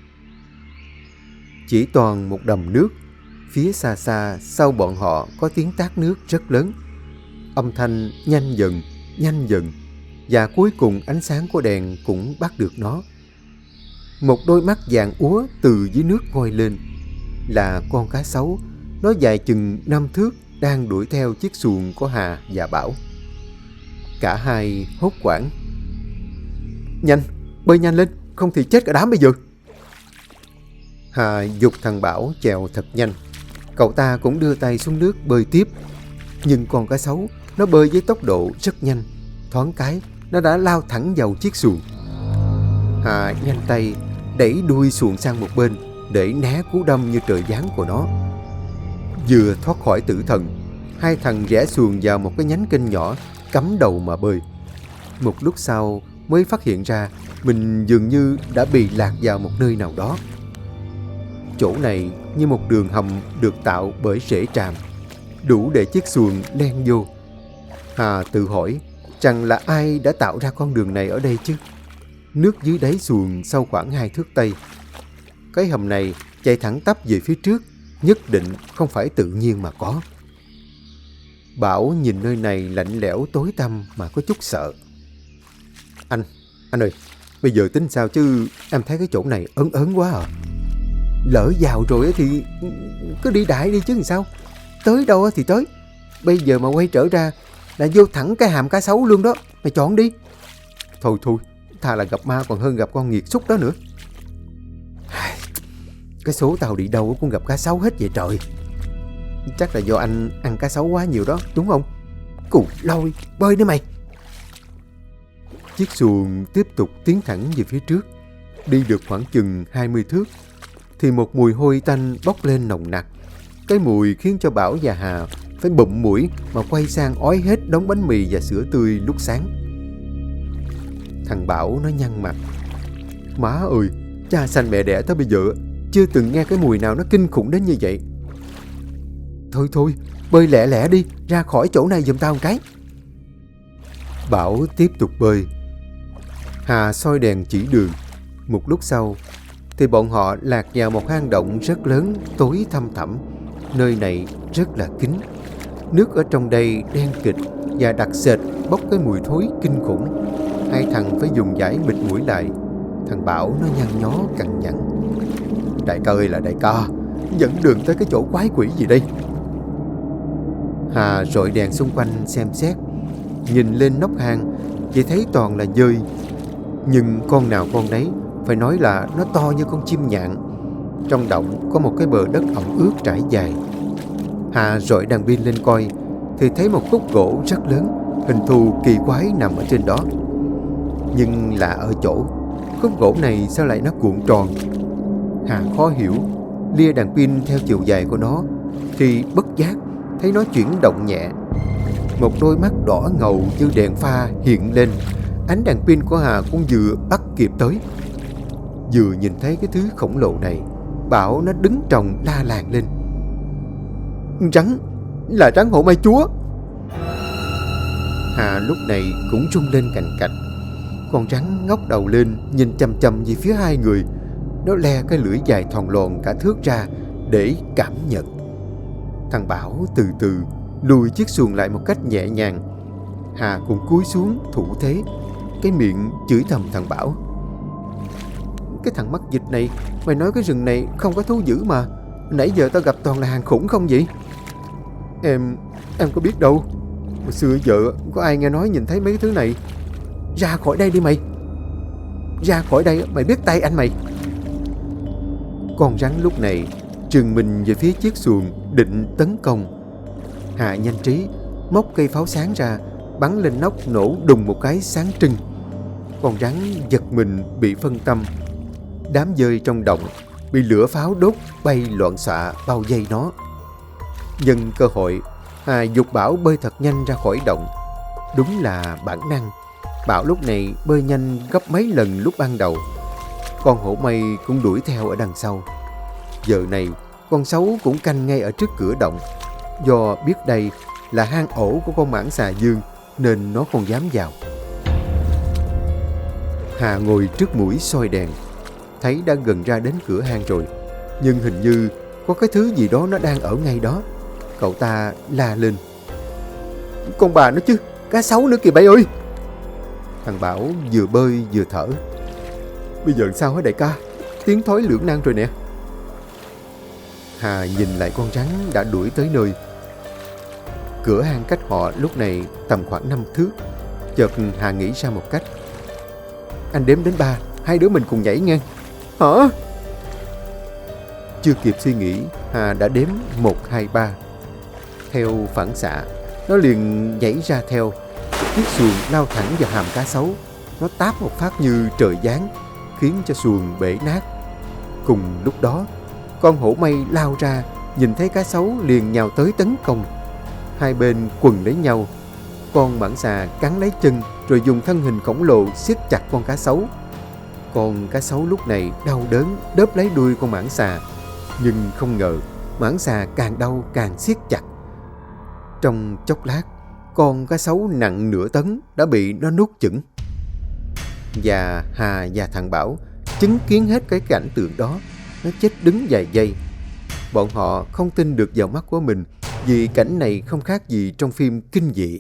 S1: Chỉ toàn một đầm nước. Phía xa xa sau bọn họ có tiếng tát nước rất lớn. Âm thanh nhanh dần và cuối cùng ánh sáng của đèn cũng bắt được nó. Một đôi mắt vàng úa từ dưới nước ngoi lên. Là con cá sấu. Nó dài chừng 5 thước đang đuổi theo chiếc xuồng của Hà và Bảo. Cả hai hốt hoảng. Nhanh, bơi nhanh lên, không thì chết cả đám bây giờ. Hà giục thằng Bảo chèo thật nhanh. Cậu ta cũng đưa tay xuống nước bơi tiếp. Nhưng con cá sấu nó bơi với tốc độ rất nhanh. Thoáng cái nó đã lao thẳng vào chiếc xuồng. Hà nhanh tay đẩy đuôi xuồng sang một bên để né cú đâm như trời giáng của nó. Vừa thoát khỏi tử thần, hai thằng rẽ xuồng vào một cái nhánh kênh nhỏ, cắm đầu mà bơi. Một lúc sau mới phát hiện ra mình dường như đã bị lạc vào một nơi nào đó. Chỗ này như một đường hầm được tạo bởi rễ tràm, đủ để chiếc xuồng len vô. Hà tự hỏi rằng là ai đã tạo ra con đường này ở đây chứ? Nước dưới đáy xuồng sâu khoảng 2 thước tây. Cái hầm này chạy thẳng tắp về phía trước, nhất định không phải tự nhiên mà có. Bảo nhìn nơi này lạnh lẽo tối tăm mà có chút sợ. Anh ơi, bây giờ tính sao chứ em thấy cái chỗ này ớn ớn quá à. Lỡ vào rồi thì cứ đi đại đi chứ làm sao. Tới đâu thì tới. Bây giờ mà quay trở ra là vô thẳng cái hàm cá sấu luôn đó. Mày chọn đi. Thôi, thà là gặp ma còn hơn gặp con nghiệt xúc đó nữa. Cái số tao đi đâu cũng gặp cá sấu hết vậy trời. Chắc là do anh ăn cá sấu quá nhiều đó, đúng không? Cù lôi, bơi đi mày. Chiếc xuồng tiếp tục tiến thẳng về phía trước. Đi được khoảng chừng 20 thước thì một mùi hôi tanh bốc lên nồng nặc. Cái mùi khiến cho Bảo và Hà phải bụm mũi mà quay sang ói hết đống bánh mì và sữa tươi lúc sáng. Thằng Bảo nó nhăn mặt. Má ơi, cha sanh mẹ đẻ tới bây giờ chưa từng nghe cái mùi nào nó kinh khủng đến như vậy. Thôi, bơi lẹ lẹ đi, ra khỏi chỗ này giùm tao một cái. Bảo tiếp tục bơi. Hà soi đèn chỉ đường. Một lúc sau thì bọn họ lạc vào một hang động rất lớn, tối thăm thẳm. Nơi này rất là kín. Nước ở trong đây đen kịt và đặc sệt bốc cái mùi thối kinh khủng. Hai thằng phải dùng vải bịt mũi lại. Thằng Bảo nó nhăn nhó cằn nhằn. Đại ca ơi là đại ca, dẫn đường tới cái chỗ quái quỷ gì đây? Hà rọi đèn xung quanh xem xét. Nhìn lên nóc hang chỉ thấy toàn là dơi. Nhưng con nào con đấy phải nói là nó to như con chim nhạn. Trong động có một cái bờ đất ẩm ướt trải dài. Hà rọi đèn pin lên coi thì thấy một khúc gỗ rất lớn, hình thù kỳ quái nằm ở trên đó. Nhưng lạ ở chỗ khúc gỗ này sao lại nó cuộn tròn. Hà khó hiểu, lia đèn pin theo chiều dài của nó thì bất giác thấy nó chuyển động nhẹ. Một đôi mắt đỏ ngầu như đèn pha hiện lên. Ánh đèn pin của Hà cũng vừa bắt kịp tới. Vừa nhìn thấy cái thứ khổng lồ này, Bảo nó đứng trồng la làng lên. Rắn, là rắn hổ mai chúa. Hà lúc này cũng rung lên cành cạch. Con rắn ngóc đầu lên nhìn chằm chằm về phía hai người. Nó le cái lưỡi dài thòn lòn cả thước ra để cảm nhận. Thằng Bảo từ từ lùi chiếc xuồng lại một cách nhẹ nhàng. Hà cũng cúi xuống thủ thế, cái miệng chửi thầm thằng Bảo. Cái thằng mắc dịch này, mày nói cái rừng này không có thú dữ mà. Nãy giờ tao gặp toàn là hàng khủng không vậy? Em có biết đâu. Hồi xưa giờ có ai nghe nói nhìn thấy mấy cái thứ này. Ra khỏi đây đi mày. Ra khỏi đây mày biết tay anh mày. Con rắn lúc này trừng mình về phía chiếc xuồng định tấn công. Hà nhanh trí móc cây pháo sáng ra, bắn lên nóc nổ đùng một cái sáng trưng. Con rắn giật mình bị phân tâm. Đám dơi trong động bị lửa pháo đốt bay loạn xạ bao vây nó. Nhân cơ hội, Hà giục Bảo bơi thật nhanh ra khỏi động. Đúng là bản năng. Bảo lúc này bơi nhanh gấp mấy lần lúc ban đầu. Con hổ mây cũng đuổi theo ở đằng sau. Giờ này con sấu cũng canh ngay ở trước cửa động. Do biết đây là hang ổ của con mãng xà dương nên nó không dám vào. Hà ngồi trước mũi soi đèn, thấy đã gần ra đến cửa hang rồi. Nhưng hình như có cái thứ gì đó nó đang ở ngay đó. Cậu ta la lên. Con bà nó chứ, cá sấu nữa kìa bay ơi. Thằng Bảo vừa bơi vừa thở. Bây giờ sao hả đại ca? Tiến thoái lưỡng nan rồi nè. Hà nhìn lại con rắn đã đuổi tới nơi. Cửa hang cách họ lúc này tầm khoảng 5 thước. Chợt Hà nghĩ ra một cách. Anh đếm đến 3, hai đứa mình cùng nhảy ngang. Hả? chưa kịp suy nghĩ, Hà đã đếm 1, 2, 3. Theo phản xạ, nó liền nhảy ra theo. Chiếc xuồng lao thẳng vào hàm cá sấu. Nó táp một phát như trời giáng, khiến cho xuồng bể nát. Cùng lúc đó, con hổ mây lao ra, nhìn thấy cá sấu liền nhào tới tấn công. Hai bên quần lấy nhau. Con mãng xà cắn lấy chân rồi dùng thân hình khổng lồ siết chặt con cá sấu. Con cá sấu lúc này đau đớn đớp lấy đuôi con mãng xà, nhưng không ngờ mãng xà càng đau càng siết chặt. Trong chốc lát, con cá sấu nặng nửa tấn đã bị nó nuốt chửng. Và Hà và thằng Bảo chứng kiến hết cái cảnh tượng đó. Nó chết đứng vài giây. Bọn họ không tin được vào mắt của mình, vì cảnh này không khác gì trong phim kinh dị.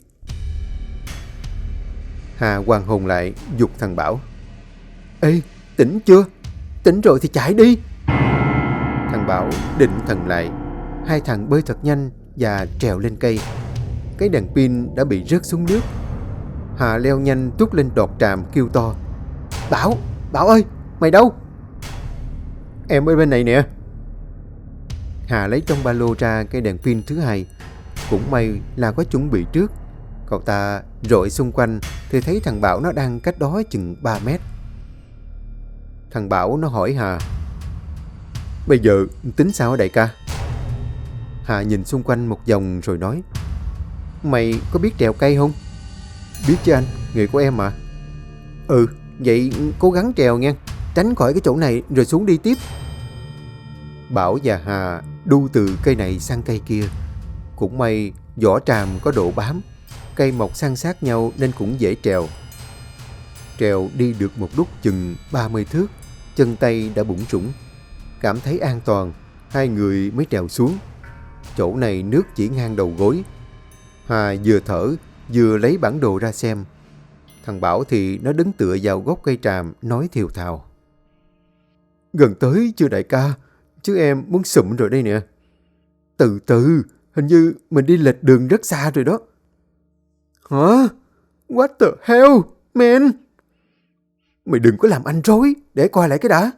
S1: Hà hoàn hồn lại, giục thằng Bảo: "Ê, tỉnh chưa? Tỉnh rồi thì chạy đi." Thằng Bảo định thần lại. Hai thằng bơi thật nhanh và trèo lên cây. Cái đèn pin đã bị rớt xuống nước. Hà leo nhanh tuốt lên đọt tràm kêu to: Bảo, Bảo ơi, mày đâu?" "Em ở bên này nè." Hà lấy trong ba lô ra cây đèn pin thứ hai. Cũng may là có chuẩn bị trước. Cậu ta rọi xung quanh thì thấy thằng Bảo nó đang cách đó chừng 3 mét. Thằng Bảo nó hỏi Hà: "Bây giờ tính sao hả đại ca?" Hà nhìn xung quanh một vòng rồi nói: "Mày có biết trèo cây không?" "Biết chứ anh, nghề của em mà." "Ừ, vậy cố gắng trèo nha, tránh khỏi cái chỗ này rồi xuống đi tiếp." Bảo và Hà đu từ cây này sang cây kia. Cũng may vỏ tràm có độ bám, cây mọc san sát nhau nên cũng dễ trèo. Trèo đi được một lúc chừng 30 thước, chân tay đã bủn rủn. Cảm thấy an toàn, hai người mới trèo xuống. Chỗ này nước chỉ ngang đầu gối. Hà vừa thở vừa lấy bản đồ ra xem. Thằng Bảo thì nó đứng tựa vào gốc cây tràm nói thều thào: "Gần tới chưa đại ca? Chứ em muốn sụm rồi đây nè." "Từ từ, hình như mình đi lệch đường rất xa rồi đó." "Hả? What the hell, man?" "Mày đừng có làm anh rối, để coi lại cái đã."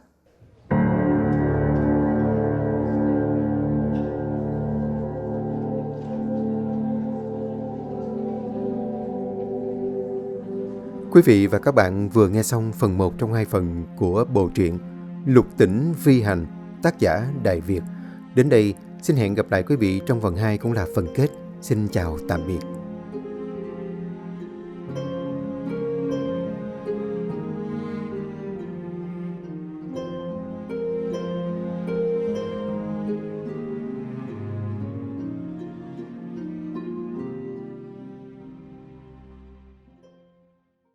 S1: Quý vị và các bạn vừa nghe xong phần 1 trong 2 phần của bộ truyện Lục Tỉnh Vi Hành, tác giả Đại Việt. Đến đây, xin hẹn gặp lại quý vị trong phần 2 cũng là phần kết. Xin chào tạm biệt.